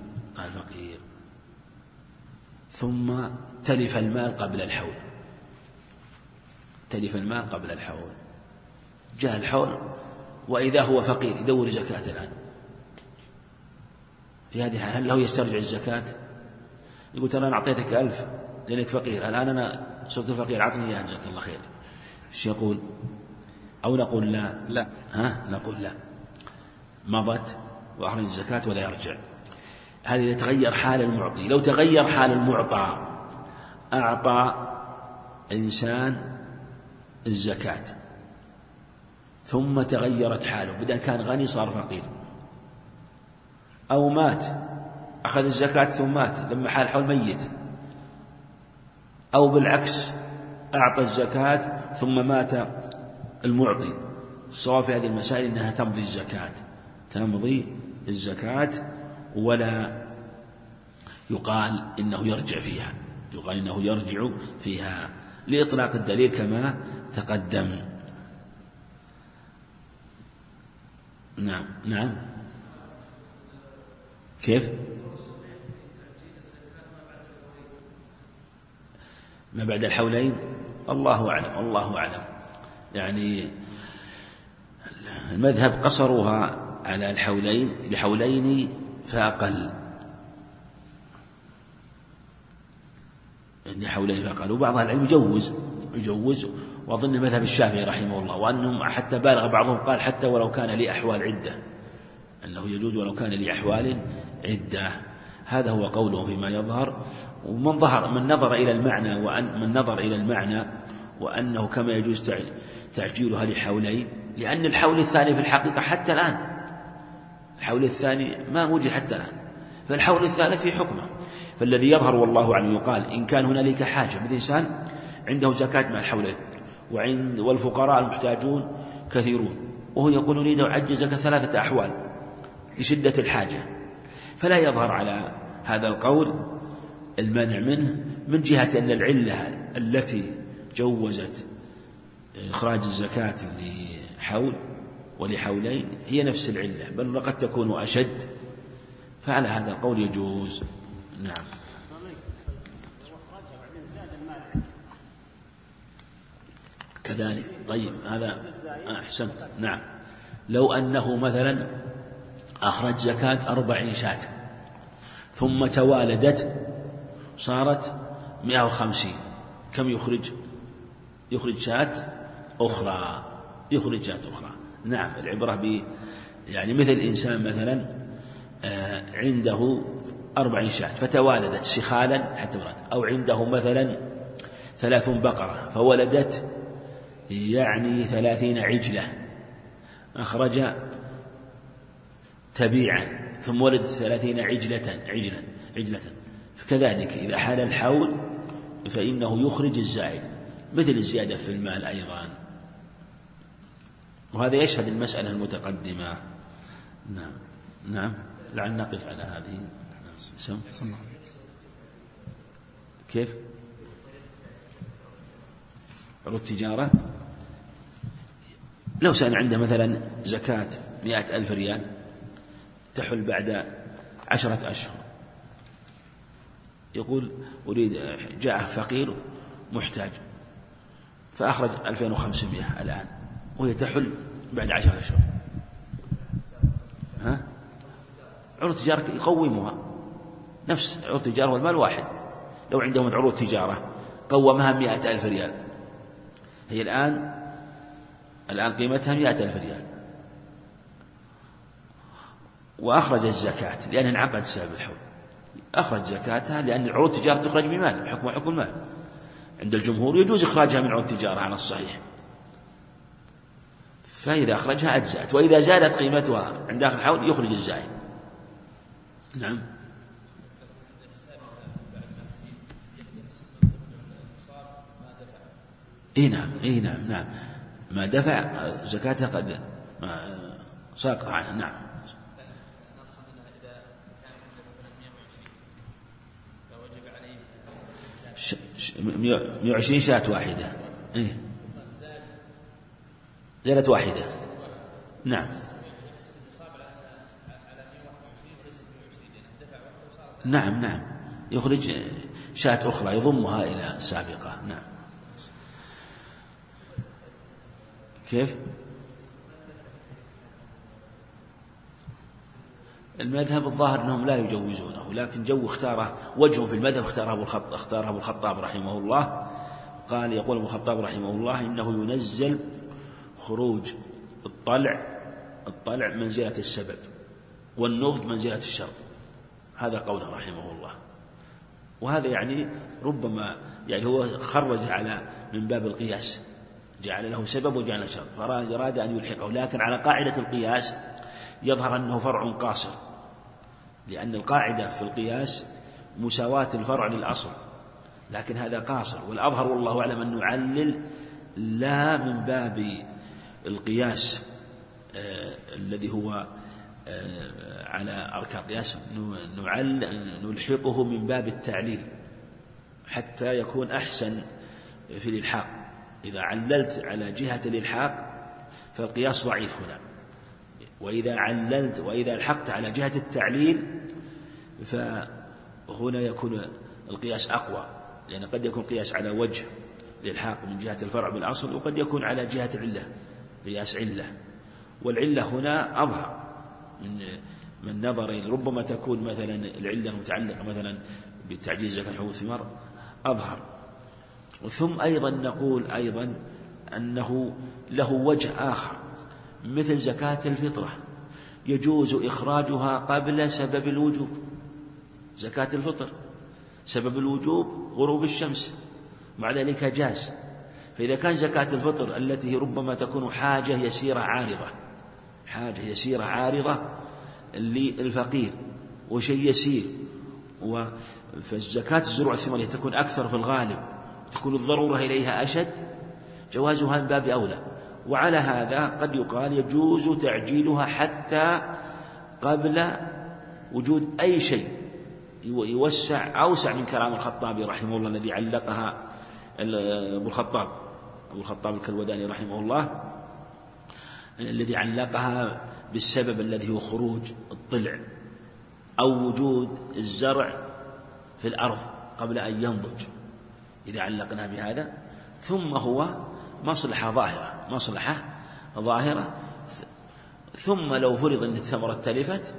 ثم تلف المال قبل الحول، جاء الحول وإذا هو فقير يدور زكاة الآن. في هذه الحال هل له يسترجع الزكاة؟ يقول ترى أنا أعطيتك 1000 لأنك فقير، الآن أنا صرت فقير أعطني إياها جزاك الله خير. إيش يقول؟ أو نقول لا. نقول لا، مضت وأخرج الزكاة ولا يرجع. هذا يتغير حال المعطي. لو تغير حال المعطى، أعطى إنسان الزكاة ثم تغيرت حاله، بدل كان غني صار فقير، أو مات أخذ الزكاة ثم مات لما حال حول ميت، أو بالعكس أعطى الزكاة ثم مات المعطي. الصواب في هذه المسائل أنها تمضي الزكاة ولا يقال إنه يرجع فيها، لإطلاق الدليل كما تقدم. نعم. كيف؟ ما بعد الحولين الله أعلم. يعني المذهب قصروها على لحولين فأقل، وبعض العلم يجوز، وأظن مذهب الشافعي رحمه الله، وأنهم حتى بالغ بعضهم قال حتى ولو كان لأحوال عدة، أنه يجوز ولو كان لأحوال عدة. هذا هو قوله فيما يظهر. ومن نظر إلى المعنى وأنه كما يجوز تعجيلها لحولين، لأن الحول الثاني في الحقيقة حتى الآن، الحول الثاني ما وجد حتى الآن، فالحول الثالث في حكمه. فالذي يظهر والله أعلم يقال إن كان هنالك حاجة، مثل إنسان عنده زكاة مع الحولين والفقراء المحتاجون كثيرون، وهو يقول أريد أن أعجل زكاة 3 أحوال لشدة الحاجة، فلا يظهر على هذا القول المنع منه، من جهة أن العلة التي جوزت إخراج الزكاة لحول ولحولين هي نفس العلة، بل قد تكون أشد، فعلى هذا القول يجوز. نعم. كذلك. طيب هذا أحسنت. نعم. لو أنه مثلا أخرج زكاة 40 شاة ثم توالدت صارت 150، كم يخرج شاة أخرى. نعم. العبرة يعني مثل إنسان مثلا عنده 40 شاة فتوالدت سخالا حتى ولدت، أو عنده مثلا 30 بقرة فولدت يعني 30 عجلة، أخرج تبيعا ثم ولدت 30 عجلة. فكذلك إذا حال الحول فإنه يخرج الزائد مثل الزيادة في المال أيضا، وهذا يشهد المسألة المتقدمة. نعم. لعل نقف على هذه. كيف؟ عروض تجارة لو كان عنده مثلا زكاة 100,000 ريال تحل بعد 10 أشهر، يقول أريد، جاء فقير محتاج فأخرج 2500 الآن، وهي تحل بعد 10 أشهر، عروض تجارة يقومها، نفس عروض تجارة والمال واحد. لو عندهم عروض تجارة قومها 100,000 ريال، هي الآن قيمتها 100,000 ريال، وأخرج الزكاة لأنها انعقد سبب الحول، أخرج زكاتها لأن العروض التجارة تخرج بمال، حكم المال. عند الجمهور يجوز إخراجها من عروض التجارة على الصحيح، فإذا أخرجها أجزأت، وإذا زادت قيمتها عند آخر الحول يخرج الزائد. نعم. نعم ما دفع زكاتها قد ساقط عنه. نعم. 120 شاة واحدة، زالت واحدة. نعم. نعم يخرج شاة أخرى يضمها إلى سابقة. نعم. كيف؟ المذهب الظاهر أنهم لا يجوزونه، لكن اختاره وجه في المذهب اختاره أبو الخطاب رحمه الله. يقول أبو الخطاب رحمه الله إنه ينزل خروج الطلع منزلة السبب، والنضج منزلة الشرط. هذا قوله رحمه الله. وهذا يعني ربما هو خرج من باب القياس، جعل له سبب وجعل له شرط، فأراد أن يلحقه، لكن على قاعدة القياس يظهر أنه فرع قاصر، لأن القاعدة في القياس مساواة الفرع للأصل، لكن هذا قاصر. والأظهر والله أعلم أن نعلل لا من باب القياس الذي هو على أركان القياس، نلحقه من باب التعليل حتى يكون أحسن في الإلحاق. إذا عللت على جهة الإلحاق فالقياس ضعيف هنا، وإذا الحقت على جهة التعليل فهنا يكون القياس أقوى، لأن قد يكون قياس على وجه الإلحاق من جهة الفرع بالأصل، وقد يكون على جهة العلة قياس علة، والعلة هنا أظهر من نظرين. ربما تكون مثلا العلة متعلقة مثلا بتعجيز زكاة الحبوب والثمار أظهر. ثم أيضا نقول أيضا أنه له وجه آخر، مثل زكاة الفطرة يجوز إخراجها قبل سبب الوجوب. زكاة الفطر سبب الوجوب غروب الشمس، مع ذلك جاز. فإذا كان زكاة الفطر التي ربما تكون حاجة يسيرة عارضة للفقير وشيء يسير، فالزكاة الزروع الثمار تكون أكثر في الغالب، تكون الضرورة إليها أشد، جوازها من باب أولى. وعلى هذا قد يقال يجوز تعجيلها حتى قبل وجود أي شيء أوسع من كلام الخطابي رحمه الله الذي علقها أبو الخطاب الكلوداني رحمه الله، الذي علقها بالسبب الذي هو خروج الطلع أو وجود الزرع في الأرض قبل أن ينضج. إذا علقنا بهذا، ثم هو مصلحة ظاهرة، ثم لو فرض أن الثمرة تلفت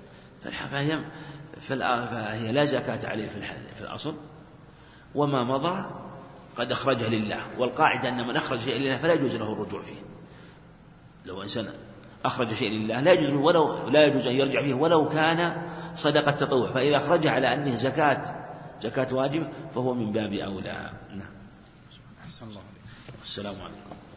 فهي لا زكاة عليه في الأصل، وما مضى قد أخرجها لله. والقاعدة أن من أخرج شيء لله فلا يجوز له الرجوع فيه. لو إنسان أخرج شيء لله لا يجوز أن يرجع فيه ولو كان صدقة تطوع، فإذا أخرجها على أنه زكاة واجب فهو من باب أولى. نعم. السلام عليكم.